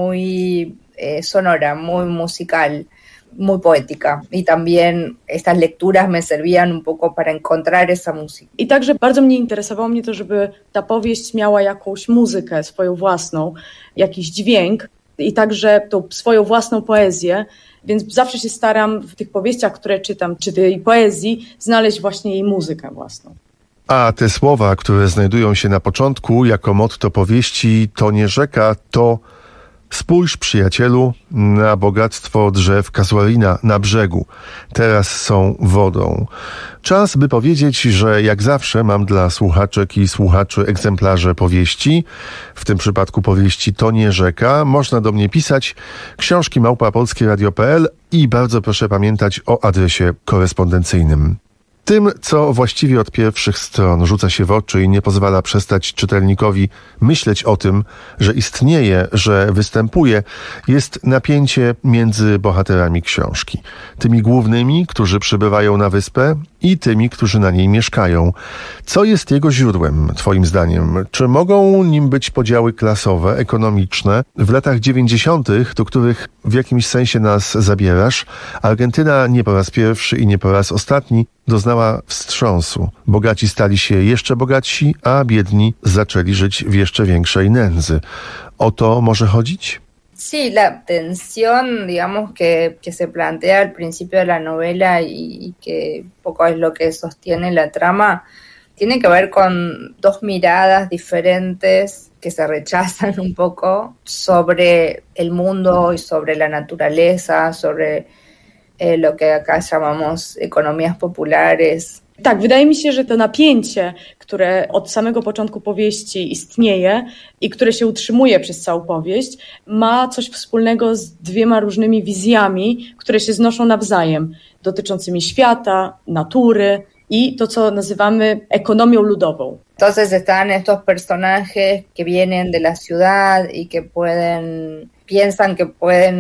muy eh, sonora, muy musical, muy poética. Y también estas lecturas me servían un poco para encontrar esa música. I także bardzo mnie interesowało mnie to, żeby ta powieść miała jakąś muzykę swoją własną, jakiś dźwięk i także tą swoją własną poezję. Więc zawsze się staram w tych powieściach, które czytam, czy tej poezji, znaleźć właśnie jej muzykę własną. A te słowa, które znajdują się na początku jako motto powieści, to nie rzeka, to spójrz, przyjacielu, na bogactwo drzew kazuarina na brzegu. Teraz są wodą. Czas, by powiedzieć, że jak zawsze mam dla słuchaczek i słuchaczy egzemplarze powieści. W tym przypadku powieści To nie rzeka. Można do mnie pisać książki małpa polskie radio kropka p l i bardzo proszę pamiętać o adresie korespondencyjnym. Tym, co właściwie od pierwszych stron rzuca się w oczy i nie pozwala przestać czytelnikowi myśleć o tym, że istnieje, że występuje, jest napięcie między bohaterami książki. Tymi głównymi, którzy przybywają na wyspę, i tymi, którzy na niej mieszkają. Co jest jego źródłem, twoim zdaniem? Czy mogą nim być podziały klasowe, ekonomiczne? W latach dziewięćdziesiątych, do których w jakimś sensie nas zabierasz, Argentyna nie po raz pierwszy i nie po raz ostatni doznała wstrząsu. Bogaci stali się jeszcze bogatsi, a biedni zaczęli żyć w jeszcze większej nędzy. O to może chodzić? Sí, la tensión, digamos, que, que se plantea al principio de la novela y, y que poco es lo que sostiene la trama, tiene que ver con dos miradas diferentes que se rechazan un poco sobre el mundo y sobre la naturaleza, sobre eh, lo que acá llamamos economías populares. Tak, wydaje mi się, że to napięcie, które od samego początku powieści istnieje i które się utrzymuje przez całą powieść, ma coś wspólnego z dwiema różnymi wizjami, które się znoszą nawzajem, dotyczącymi świata, natury i to, co nazywamy ekonomią ludową. Entonces están estos personajes que vienen de la ciudad y que pueden, piensan que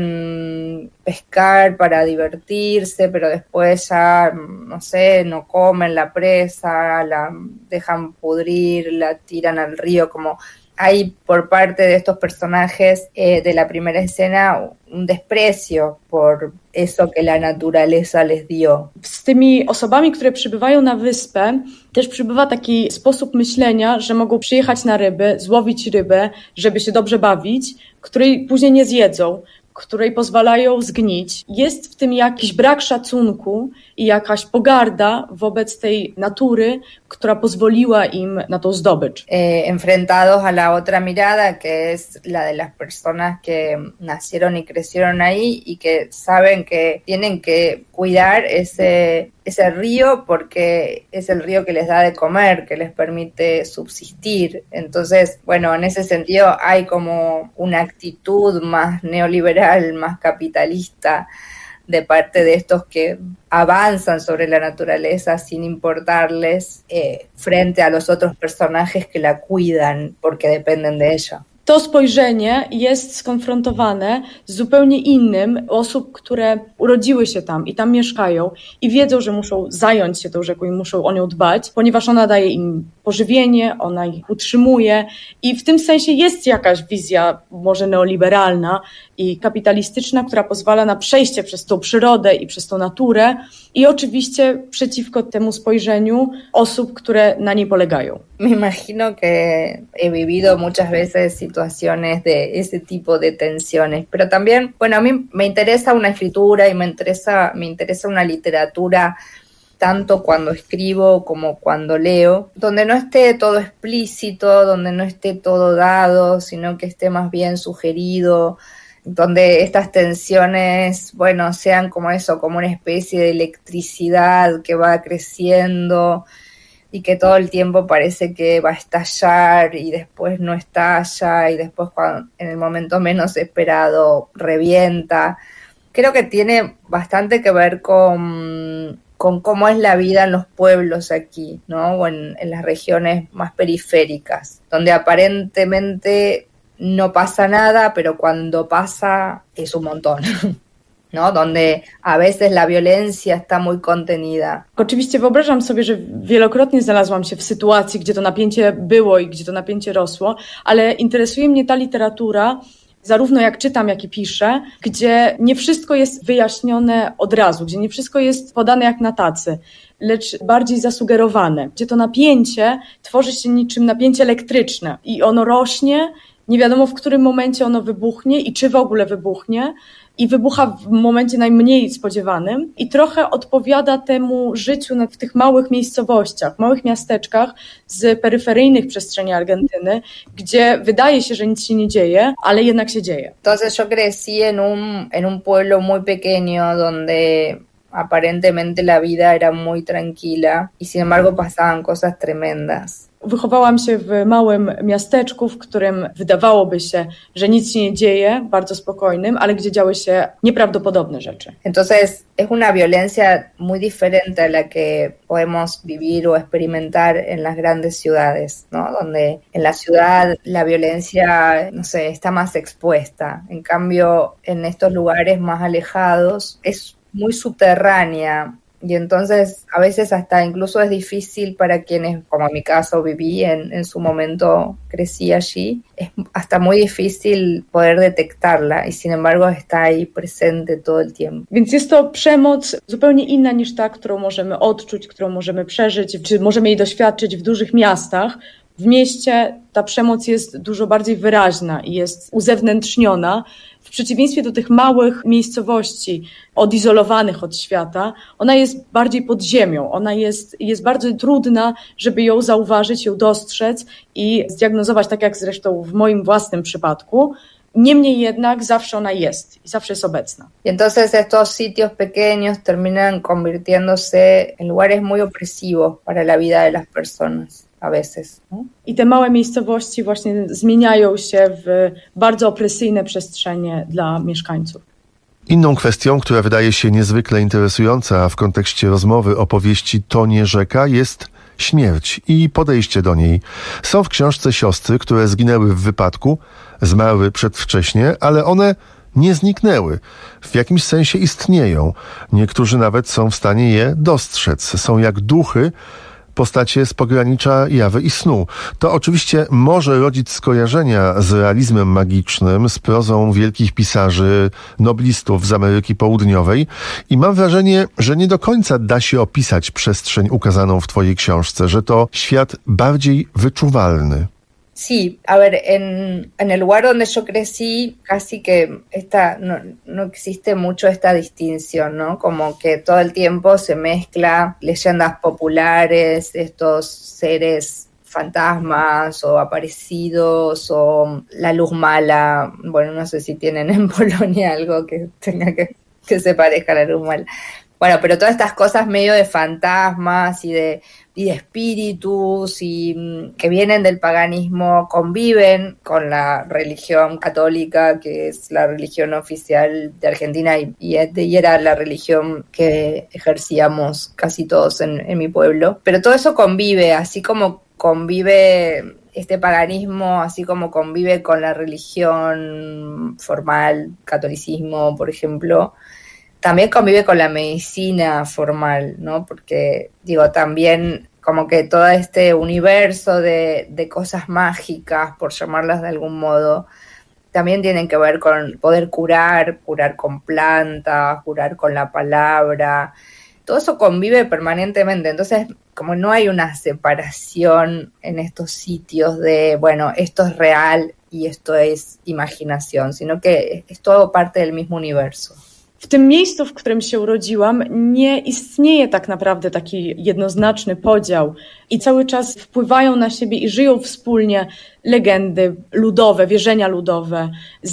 pueden pescar para divertirse, pero después ya, no sé, no comen la presa, la dejan pudrir, la tiran al río, como hay por parte de estos personajes eh, de la primera escena un desprecio por eso que la naturaleza les dio. Z tymi osobami, które przybywają na wyspę, też przybywa taki sposób myślenia, że mogą przyjechać na ryby, złowić rybę, żeby się dobrze bawić, której później nie zjedzą, której pozwalają zgnić. Jest w tym jakiś brak szacunku i jakaś pogarda wobec tej natury, która pozwoliła im na tą zdobycz. Eh, enfrentados a la otra mirada, que es la de las personas que nacieron y crecieron ahí y que saben que tienen que cuidar ese, ese río porque es el río que les da de comer, que les permite subsistir. Entonces, bueno, en ese sentido hay como una actitud más neoliberal, más capitalista de parte de estos que avanzan sobre la naturaleza sin importarles eh, frente a los otros personajes que la cuidan porque dependen de ella. To spojrzenie jest skonfrontowane z zupełnie innym osób, które urodziły się tam i tam mieszkają i wiedzą, że muszą zająć się tą rzeką i muszą o nią dbać, ponieważ ona daje im pożywienie, ona ich utrzymuje i w tym sensie jest jakaś wizja może neoliberalna i kapitalistyczna, która pozwala na przejście przez tą przyrodę i przez tą naturę i oczywiście przeciwko temu spojrzeniu osób, które na niej polegają. Me imagino que he vivido muchas veces situaciones de ese tipo de tensiones, pero también, bueno, a mí me interesa una escritura y me interesa, me interesa una literatura tanto cuando escribo como cuando leo, donde no esté todo explícito, donde no esté todo dado, sino que esté más bien sugerido, donde estas tensiones, bueno, sean como eso, como una especie de electricidad que va creciendo y que todo el tiempo parece que va a estallar y después no estalla y después cuando, en el momento menos esperado revienta. Creo que tiene bastante que ver con, con cómo es la vida en los pueblos aquí, ¿no? O en, en las regiones más periféricas, donde aparentemente no pasa nada, pero cuando pasa es un montón. No, donde a veces la violencia está muy contenida. Oczywiście wyobrażam sobie, że wielokrotnie znalazłam się w sytuacji, gdzie to napięcie było i gdzie to napięcie rosło, ale interesuje mnie ta literatura, zarówno jak czytam, jak i piszę, gdzie nie wszystko jest wyjaśnione od razu, gdzie nie wszystko jest podane jak na tacy, lecz bardziej zasugerowane, gdzie to napięcie tworzy się niczym napięcie elektryczne i ono rośnie, nie wiadomo w którym momencie ono wybuchnie i czy w ogóle wybuchnie, i wybucha w momencie najmniej spodziewanym i trochę odpowiada temu życiu w tych małych miejscowościach, małych miasteczkach z peryferyjnych przestrzeni Argentyny, gdzie wydaje się, że nic się nie dzieje, ale jednak się dzieje. Entonces yo crecí en un, en un pueblo muy pequeño donde aparentemente la vida era muy tranquila y sin embargo pasaban cosas tremendas. Wychowałam się w małym miasteczku, w którym wydawałoby się, że nic się nie dzieje, bardzo spokojnym, ale gdzie działy się nieprawdopodobne rzeczy. Entonces es una violencia muy diferente a la que podemos vivir o experimentar en las grandes ciudades, ¿no? Donde en la ciudad la violencia, no sé, está más expuesta. En cambio, en estos lugares más alejados es muy subterránea. Y entonces a veces hasta incluso es difícil para quienes, como en mi caso viví en, en su momento, crecí allí, es hasta muy difícil poder detectarla y sin embargo está ahí presente todo el tiempo. Więc jest to przemoc zupełnie inna niż ta, którą możemy odczuć, którą możemy przeżyć, czy możemy jej doświadczyć w dużych miastach. W mieście ta przemoc jest dużo bardziej wyraźna i jest uzewnętrzniona. W przeciwieństwie do tych małych miejscowości odizolowanych od świata, ona jest bardziej pod ziemią. Ona jest, jest bardzo trudna, żeby ją zauważyć, ją dostrzec i zdiagnozować, tak jak zresztą w moim własnym przypadku. Niemniej jednak zawsze ona jest i zawsze jest obecna. Y entonces estos sitios pequeños terminan convirtiéndose en lugares muy opresivos para la vida de las personas. A veces, no? I te małe miejscowości właśnie zmieniają się w bardzo opresyjne przestrzenie dla mieszkańców. Inną kwestią, która wydaje się niezwykle interesująca w kontekście rozmowy o powieści To nie rzeka, jest śmierć i podejście do niej. Są w książce siostry, które zginęły w wypadku, zmarły przedwcześnie, ale one nie zniknęły. W jakimś sensie istnieją. Niektórzy nawet są w stanie je dostrzec. Są jak duchy, postacie z pogranicza jawy i snu. To oczywiście może rodzić skojarzenia z realizmem magicznym, z prozą wielkich pisarzy, noblistów z Ameryki Południowej i mam wrażenie, że nie do końca da się opisać przestrzeń ukazaną w twojej książce, że to świat bardziej wyczuwalny. Sí, a ver, en, en el lugar donde yo crecí, casi que esta, no, no existe mucho esta distinción, ¿no? Como que todo el tiempo se mezcla leyendas populares, estos seres fantasmas o aparecidos o la luz mala. Bueno, no sé si tienen en Polonia algo que tenga que, que se parezca a la luz mala. Bueno, pero todas estas cosas medio de fantasmas y de y de espíritus y que vienen del paganismo conviven con la religión católica, que es la religión oficial de Argentina y, y, y era la religión que ejercíamos casi todos en, en mi pueblo. Pero todo eso convive, así como convive este paganismo, así como convive con la religión formal, catolicismo, por ejemplo, también convive con la medicina formal, ¿no? Porque, digo, también como que todo este universo de, de cosas mágicas, por llamarlas de algún modo, también tienen que ver con poder curar, curar con plantas, curar con la palabra. Todo eso convive permanentemente. Entonces, como no hay una separación en estos sitios de, bueno, esto es real y esto es imaginación, sino que es todo parte del mismo universo. W tym miejscu, w którym się urodziłam, nie istnieje tak naprawdę taki jednoznaczny podział i cały czas wpływają na siebie i żyją wspólnie legendy ludowe, wierzenia ludowe,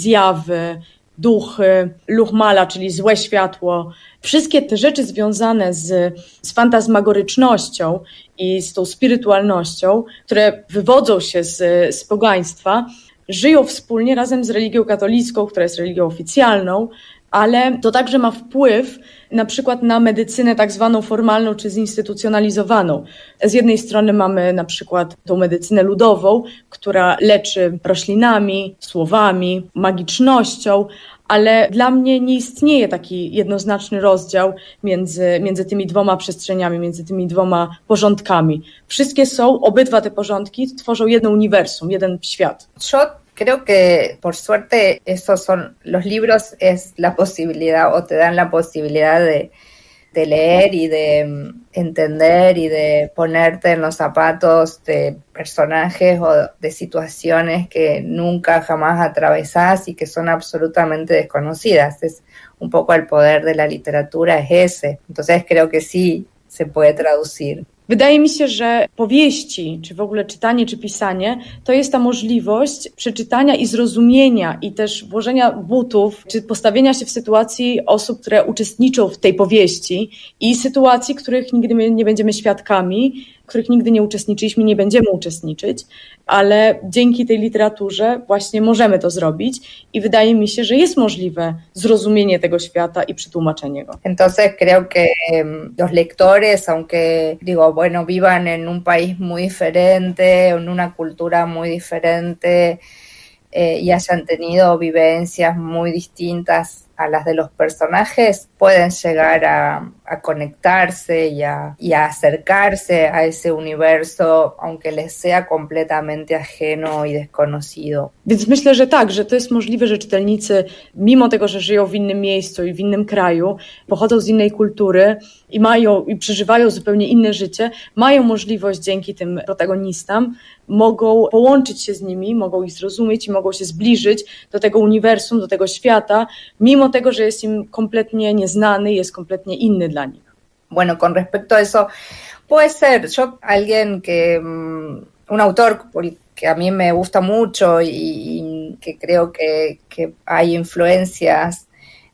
zjawy, duchy, luchmala, czyli złe światło. Wszystkie te rzeczy związane z, z fantazmagorycznością i z tą spirytualnością, które wywodzą się z, z pogaństwa, żyją wspólnie razem z religią katolicką, która jest religią oficjalną, ale to także ma wpływ na przykład na medycynę tak zwaną formalną czy zinstytucjonalizowaną. Z jednej strony mamy na przykład tą medycynę ludową, która leczy roślinami, słowami, magicznością, ale dla mnie nie istnieje taki jednoznaczny rozdział między, między tymi dwoma przestrzeniami, między tymi dwoma porządkami. Wszystkie są, obydwa te porządki tworzą jedno uniwersum, jeden świat. Creo que por suerte esos son los libros, es la posibilidad o te dan la posibilidad de, de leer y de entender y de ponerte en los zapatos de personajes o de situaciones que nunca jamás atravesás y que son absolutamente desconocidas. Es un poco el poder de la literatura, es ese. Entonces creo que sí se puede traducir. Wydaje mi się, że powieści, czy w ogóle czytanie, czy pisanie, to jest ta możliwość przeczytania i zrozumienia i też włożenia butów, czy postawienia się w sytuacji osób, które uczestniczą w tej powieści i sytuacji, których nigdy nie będziemy świadkami, których nigdy nie uczestniczyliśmy, nie będziemy uczestniczyć, ale dzięki tej literaturze właśnie możemy to zrobić i wydaje mi się, że jest możliwe zrozumienie tego świata i przetłumaczenie go. Entonces creo que los lectores, aunque digo, bueno, vivan en un país muy diferente, en una cultura muy diferente eh, y hayan tenido vivencias muy distintas a las de los personajes, pueden llegar a, a conectarse y a, y a acercarse a ese universo, aunque les sea completamente ajeno i desconocido. Więc myślę, że tak, że to jest możliwe, że czytelnicy, mimo tego, że żyją w innym miejscu i w innym kraju, pochodzą z innej kultury i mają i przeżywają zupełnie inne życie, mają możliwość dzięki tym protagonistom, mogą połączyć się z nimi, mogą ich zrozumieć i mogą się zbliżyć do tego uniwersum, do tego świata, mimo tego, że jest im kompletnie nieznany, jest kompletnie inny dla nich. Bueno, con respecto a eso, puede ser, yo alguien que, un autor que a mí me gusta mucho y, y que creo que, que hay influencias,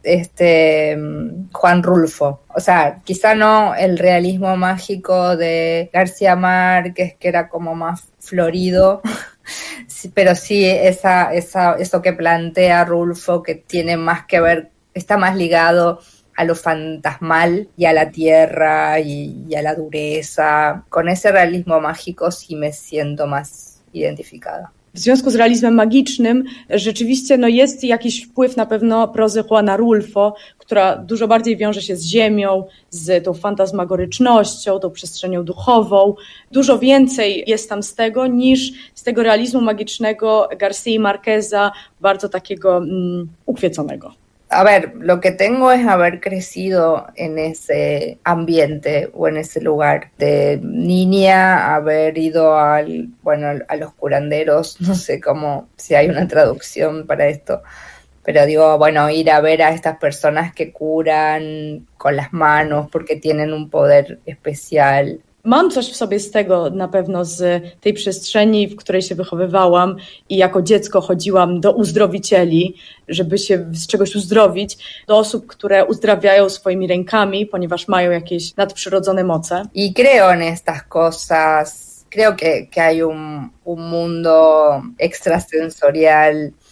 este Juan Rulfo. O sea, quizá no el realismo mágico de García Márquez, que era como más florido, sí, pero sí esa, esa, eso que plantea Rulfo, que tiene más que ver está más ligado a lo fantasmal y a la tierra y, y a la dureza. Con ese realismo mágico sí me siento más identificada. W związku z realizmem magicznym rzeczywiście no jest jakiś wpływ na pewno prozy Juana Rulfo, która dużo bardziej wiąże się z ziemią, z tą fantasmagorycznością, tą przestrzenią duchową. Dużo więcej jest tam z tego niż z tego realizmu magicznego García Márqueza, bardzo takiego mm, ukwieconego. A ver, lo que tengo es haber crecido en ese ambiente o en ese lugar. De niña, haber ido al, bueno, a los curanderos, no sé cómo, si hay una traducción para esto, pero digo, bueno, ir a ver a estas personas que curan con las manos porque tienen un poder especial. Mam coś w sobie z tego na pewno, z tej przestrzeni, w której się wychowywałam i jako dziecko chodziłam do uzdrowicieli, żeby się z czegoś uzdrowić, do osób, które uzdrawiają swoimi rękami, ponieważ mają jakieś nadprzyrodzone moce. Y creo en estas cosas, creo que, que hay un, un mundo extrasensorial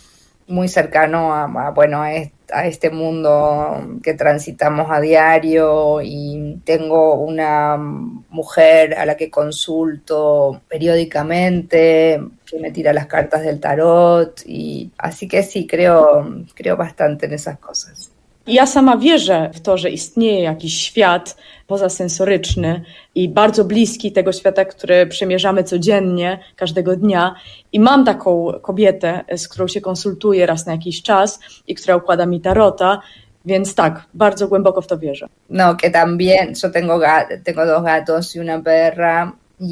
muy cercano a, a bueno, a este, a este mundo que transitamos a diario, y tengo una mujer a la que consulto periódicamente, que me tira las cartas del tarot, y así que sí, creo, creo bastante en esas cosas. Ja sama wierzę w to, że istnieje jakiś świat pozasensoryczny i bardzo bliski tego świata, który przemierzamy codziennie, każdego dnia. I mam taką kobietę, z którą się konsultuję raz na jakiś czas i która układa mi tarota, więc tak, bardzo głęboko w to wierzę. No, que también, yo tengo, tengo dos gatos y una perra,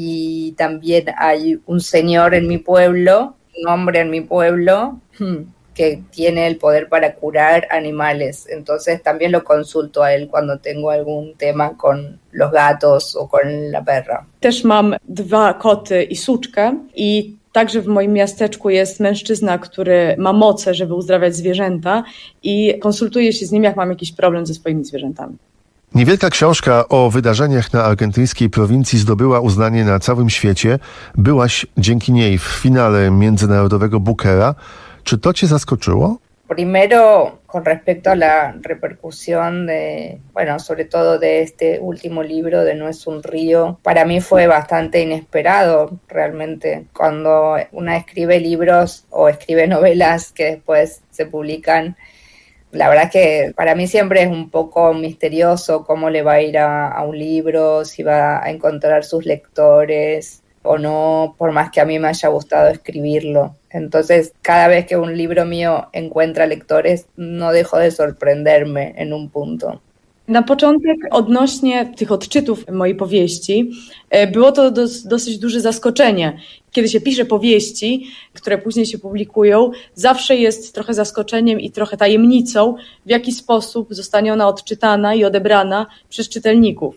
y también hay un señor en mi pueblo, un hombre en mi pueblo, que tiene el poder para curar animales. Entonces también lo consulto a él cuando tengo algún tema con los gatos o con la perra. Też mam dwa koty i suczkę i także w moim miasteczku jest mężczyzna, który ma moce, żeby uzdrawiać zwierzęta, i konsultuję się z nim, jak mam jakiś problem ze swoimi zwierzętami. Niewielka książka o wydarzeniach na argentyńskiej prowincji zdobyła uznanie na całym świecie. Byłaś dzięki niej w finale międzynarodowego Bookera. Czy to cię zaskoczyło? Primero, con respecto a la repercusión de, bueno, sobre todo de este último libro, de No es un río, para mí fue bastante inesperado realmente. Cuando una escribe libros o escribe novelas que después se publican, la verdad es que para mí siempre es un poco misterioso cómo le va a ir a, a un libro, si va a encontrar sus lectores o no, por más que a mí me haya gustado escribirlo. Entonces, cada vez que un libro mío encuentra lectores, no dejo de sorprenderme en un punto. Na początek odnośnie tych odczytów mojej powieści, było to dos, dosyć duże zaskoczenie. Kiedy się pisze powieści, które później się publikują, zawsze jest trochę zaskoczeniem i trochę tajemnicą, w jaki sposób zostanie ona odczytana i odebrana przez czytelników.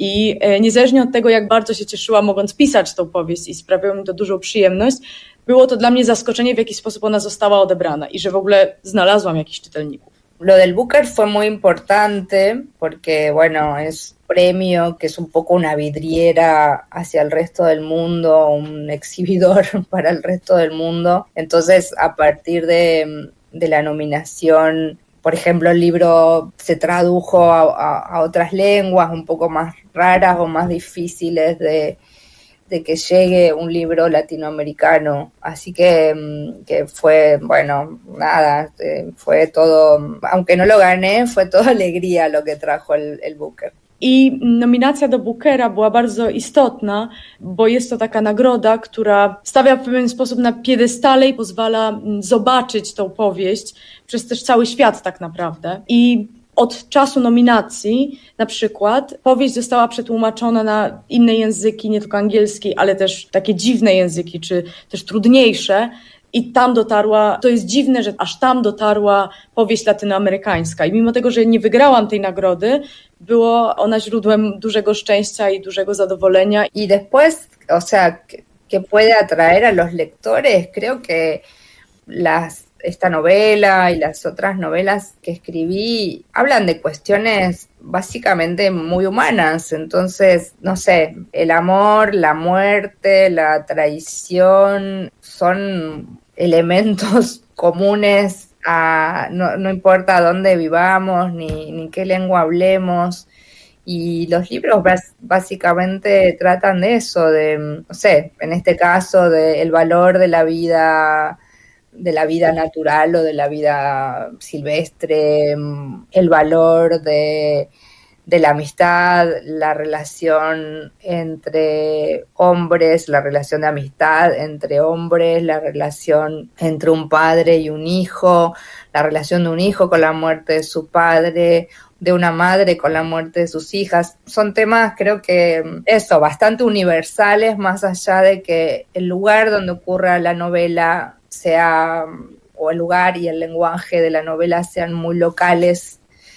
I niezależnie od tego, jak bardzo się cieszyłam, mogąc pisać tą powieść, i sprawiało mi to dużą przyjemność, było to dla mnie zaskoczenie, w jaki sposób ona została odebrana i że w ogóle znalazłam jakichś czytelników. Lo del Booker fue muy importante porque, bueno, es un premio que es un poco una vidriera hacia el resto del mundo, un exhibidor para el resto del mundo. Entonces, a partir de, de la nominación, por ejemplo, el libro se tradujo a, a, a otras lenguas un poco más raras o más difíciles de, de que llegue un libro latinoamericano. Así que, que fue, bueno, nada, fue todo, aunque no lo gané, fue toda alegría lo que trajo el, el Booker. I nominacja do Bookera była bardzo istotna, bo jest to taka nagroda, która stawia w pewien sposób na piedestale i pozwala zobaczyć tą powieść przez też cały świat tak naprawdę. I od czasu nominacji na przykład powieść została przetłumaczona na inne języki, nie tylko angielski, ale też takie dziwne języki, czy też trudniejsze. I tam dotarła, to jest dziwne, że aż tam dotarła powieść latynoamerykańska. I mimo tego, że nie wygrałam tej nagrody, było ona źródłem dużego szczęścia i dużego zadowolenia. Y después, o sea, que puede atraer a los lectores, creo que las, esta novela y las otras novelas que escribí hablan de cuestiones básicamente muy humanas. Entonces, no sé, el amor, la muerte, la traición son elementos comunes a, no, no importa dónde vivamos ni, ni qué lengua hablemos. Y los libros bas- básicamente tratan de eso, de, no sé, en este caso, del valor de la vida, de la vida natural o de la vida silvestre, el valor de, de la amistad, la relación entre hombres, la relación de amistad entre hombres, la relación entre un padre y un hijo, la relación de un hijo con la muerte de su padre, de una madre con la muerte de sus hijas. Son temas, creo que, eso, bastante universales, más allá de que el lugar donde ocurra la novela sea, o el lugar y el lenguaje de la novela sean muy locales.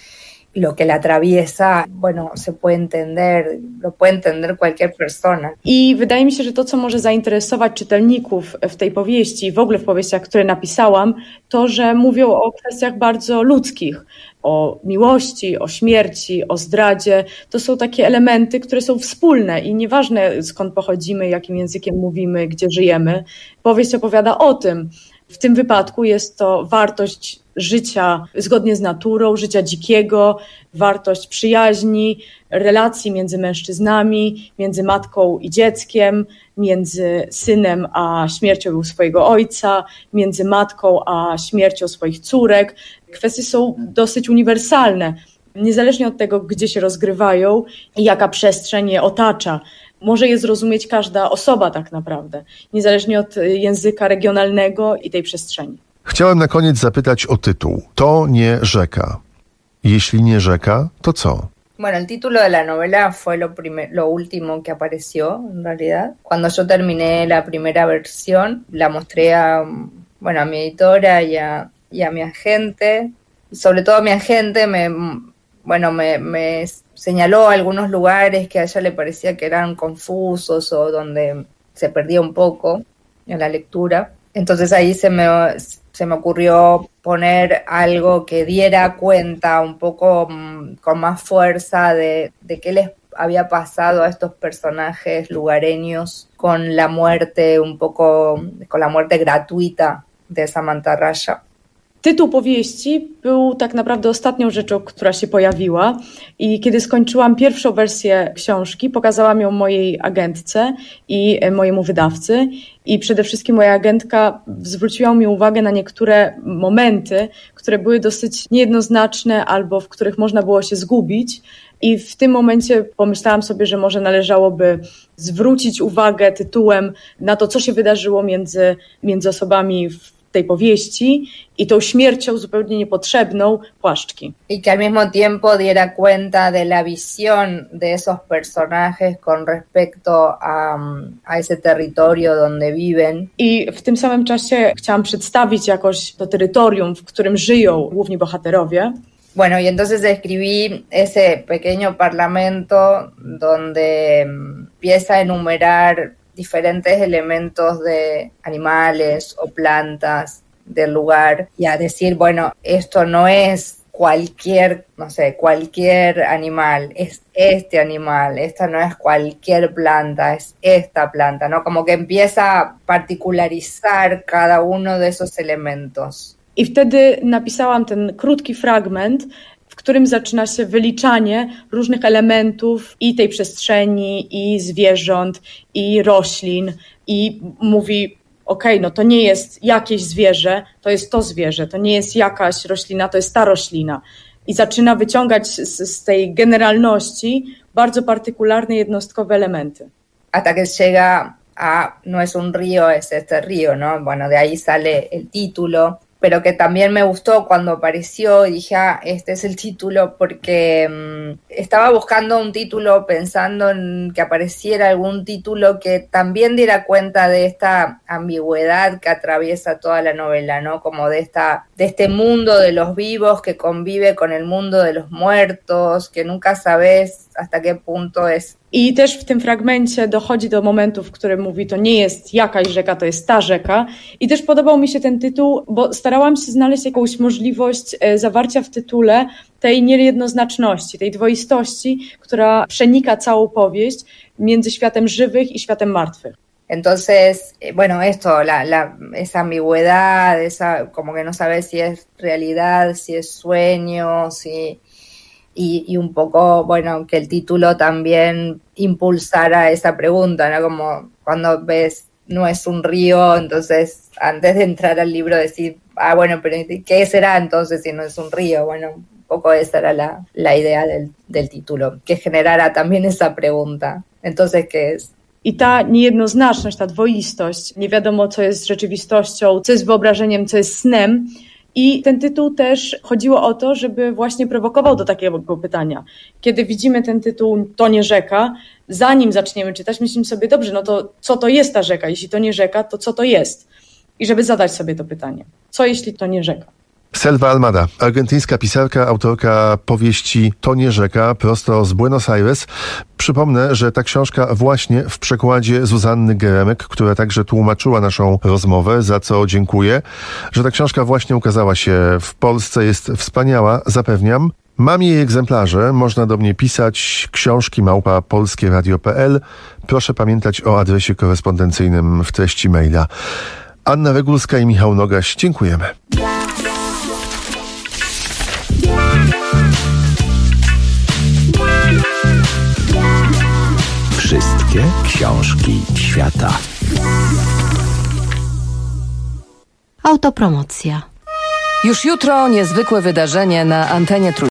Lo que la atraviesa, bueno, se puede entender, lo puede entender cualquier persona. I wydaje mi się, że to, co może zainteresować czytelników w tej powieści, w ogóle w powieściach, które napisałam, to, że mówią o kwestiach bardzo ludzkich, o miłości, o śmierci, o zdradzie. To są takie elementy, które są wspólne i nieważne, skąd pochodzimy, jakim językiem mówimy, gdzie żyjemy. Powieść opowiada o tym. W tym wypadku jest to wartość życia zgodnie z naturą, życia dzikiego, wartość przyjaźni, relacji między mężczyznami, między matką i dzieckiem, między synem a śmiercią swojego ojca, między matką a śmiercią swoich córek. Kwestie są dosyć uniwersalne, niezależnie od tego, gdzie się rozgrywają i jaka przestrzeń je otacza. Może je zrozumieć każda osoba tak naprawdę, niezależnie od języka regionalnego i tej przestrzeni. Chciałem na koniec zapytać o tytuł. To nie rzeka. Jeśli nie rzeka, to co? Bueno, el título de la novela fue lo, primer, lo último que apareció, en realidad. Cuando yo terminé la primera versión, la mostré a, bueno, a mi editora y a, y a mi agente. Y sobre todo mi agente me, bueno, me, me señaló algunos lugares que a ella le parecía que eran confusos o donde se perdía un poco en la lectura. Entonces ahí se me, se me ocurrió poner algo que diera cuenta un poco um, con más fuerza de, de qué les había pasado a estos personajes lugareños con la muerte un poco, con la muerte gratuita de Samantha Raya. Tytuł powieści był tak naprawdę ostatnią rzeczą, która się pojawiła i kiedy skończyłam pierwszą wersję książki, pokazałam ją mojej agentce i mojemu wydawcy i przede wszystkim moja agentka zwróciła mi uwagę na niektóre momenty, które były dosyć niejednoznaczne albo w których można było się zgubić. I w tym momencie pomyślałam sobie, że może należałoby zwrócić uwagę tytułem na to, co się wydarzyło między, między osobami w tej powieści i tą śmiercią zupełnie niepotrzebną Płaszczki. Y que al mismo tiempo diera cuenta de la visión de esos personajes con respecto a, a ese territorio donde viven. I w tym samym czasie chciałam przedstawić jakoś to terytorium, w którym żyją główni bohaterowie. Bueno, y entonces escribí ese pequeño parlamento donde empieza a enumerar diferentes elementos de animales o plantas del lugar y a decir, bueno, esto no es cualquier, no sé, cualquier animal, es este animal, esta no es cualquier planta, es esta planta, ¿no? Como que empieza a particularizar cada uno de esos elementos. I wtedy napisałam ten krótki fragment, w którym zaczyna się wyliczanie różnych elementów i tej przestrzeni, i zwierząt, i roślin. I mówi, okej, okay, no to nie jest jakieś zwierzę, to jest to zwierzę, to nie jest jakaś roślina, to jest ta roślina. I zaczyna wyciągać z, z tej generalności bardzo partykularne, jednostkowe elementy. Hasta que llega a no es un río, es este río, ¿no? Bueno, de ahí sale el título. Pero que también me gustó cuando apareció y dije, ah, este es el título, porque um, estaba buscando un título pensando en que apareciera algún título que también diera cuenta de esta ambigüedad que atraviesa toda la novela, ¿no? Como de esta, de este mundo de los vivos que convive con el mundo de los muertos, que nunca sabes hasta qué punto es. I też w tym fragmencie dochodzi do momentu, w którym mówi, to nie jest jakaś rzeka, to jest ta rzeka. I też podobał mi się ten tytuł, bo starałam się znaleźć jakąś możliwość zawarcia w tytule tej niejednoznaczności, tej dwoistości, która przenika całą powieść między światem żywych i światem martwych. Entonces, bueno, esto, la, la, esa ambigüedad, esa, como que no sabes si es realidad, si es sueño, si... Y, y un poco, bueno, que el título también impulsara esa pregunta, ¿no? Como cuando ves no es un río, entonces antes de entrar al libro decir, ah, bueno, pero ¿qué será entonces si no es un río? Bueno, un poco esa era la, la idea del, del título, que generara también esa pregunta. Entonces, ¿qué es? I ta niejednoznaczność, ta dwoistość, nie wiadomo co jest rzeczywistością, co jest wyobrażeniem, co jest snem. I ten tytuł też chodziło o to, żeby właśnie prowokował do takiego pytania. Kiedy widzimy ten tytuł To nie rzeka, zanim zaczniemy czytać, myślimy sobie, dobrze, no to co to jest ta rzeka? Jeśli to nie rzeka, to co to jest? I żeby zadać sobie to pytanie. Co jeśli to nie rzeka? Selva Almada, argentyńska pisarka, autorka powieści To nie rzeka, prosto z Buenos Aires. Przypomnę, że ta książka właśnie w przekładzie Zuzanny Geremek, która także tłumaczyła naszą rozmowę, za co dziękuję, że ta książka właśnie ukazała się w Polsce, jest wspaniała, zapewniam. Mam jej egzemplarze, można do mnie pisać, książki małpa polskieradio kropka p l. Proszę pamiętać o adresie korespondencyjnym w treści maila. Anna Regulska i Michał Nogaś, dziękujemy. Wszystkie książki świata. Autopromocja. Już jutro niezwykłe wydarzenie na antenie Trójki.